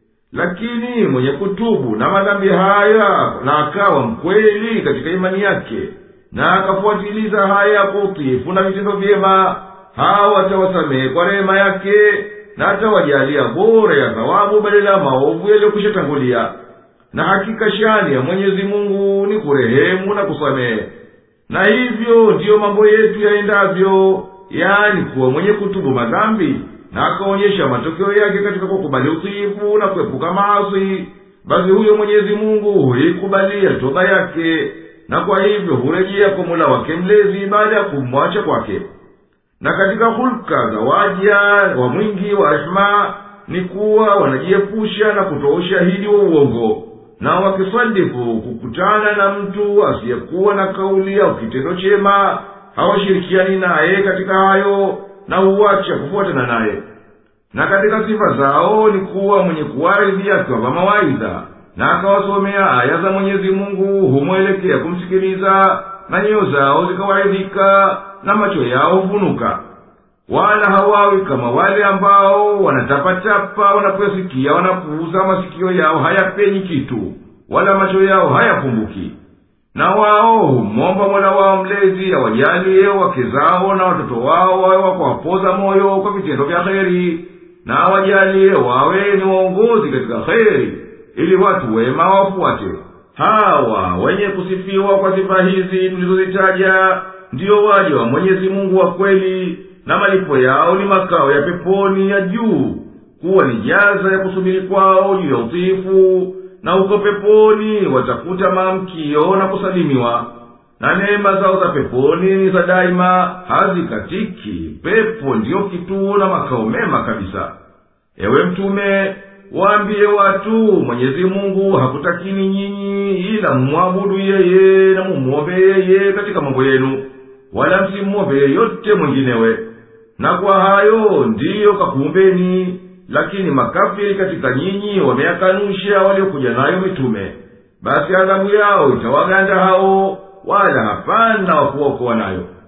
Lakini mwenye kutubu na madhambi haya na akawa mkweli katika imani yake, na akafuatiliza haya kwa utiifu na vitendo vyema, hawa atawasamehe kwa rehema yake, na atawajalia bora ya thawabu badala ya maovu yaliyokwisha tangulia. Na hakika shani ya Mwenyezi Mungu ni kurehemu na kusamehe. Na hivyo ndiyo mambo yetu yaendavyo, yani kuwa mwenye kutubu madhambi na akaonyesha matokeo yake katika kukubali utiifu na kuepuka maasi, basi huyo Mwenyezi Mungu huikubalia toba yake, na kwa hivyo hurejea kwa Mola wake mlezi baada ya kumwacha kwake. Na katika hulka za waja wa mwingi wa rehema ni kuwa wanajiepusha na kutoa ushahidi wa uongo, na wakisadifu kukutana na mtu asiyekuwa na kauli au kitendo chema, hawashirikiani naye katika hayo, na huwacha kufuatana naye. Na katika sifa zao ni kuwa mwenye kuwaridhi akiwapa mawaidha, na akawasomea aya za Mwenyezi Mungu humwelekea kumsikiliza, na nyoyo zao zikawaridhika na macho yao hufunuka. Wala hawawi kama wale ambao wanatapatapa wanaposikia, wanapuuza, masikio yao hayapenyi kitu, wala macho yao hayapumbuki. Na wao humomba Mola wao mlezi awajalie wake zao na watoto wao wawe wakuwapoza moyo kwa vitendo vya kheri, na awajalie wawe ni waongozi katika kheri, ili watu wema wafuate. Hawa wenye kusifiwa kwa sifa hizi tulizozitaja ndiyo waja wa Mwenyezi Mungu wa kweli, na malipo yao ni makao ya peponi ya juu, kuwa ni jaza ya kusubiri kwao juu ya utiifu, na huko peponi watakuta maamkio na kusalimiwa. Na neema zao za peponi ni za daima, hazikatiki. Pepo ndiyo kituo na makao mema kabisa. Ewe Mtume, waambie watu Mwenyezi Mungu hakutakini nyinyi ila mwabudu yeye na mumuombe yeye katika mambo yenu, wala msimuombe yeyote mwinginewe. Na kwa hayo ndiyo kakuumbeni. Lakini makafiri katika nyinyi wameyakanusha waliokuja nayo mitume, basi adhabu yao itawaganda hao, wala hapana wa kuokoa nayo.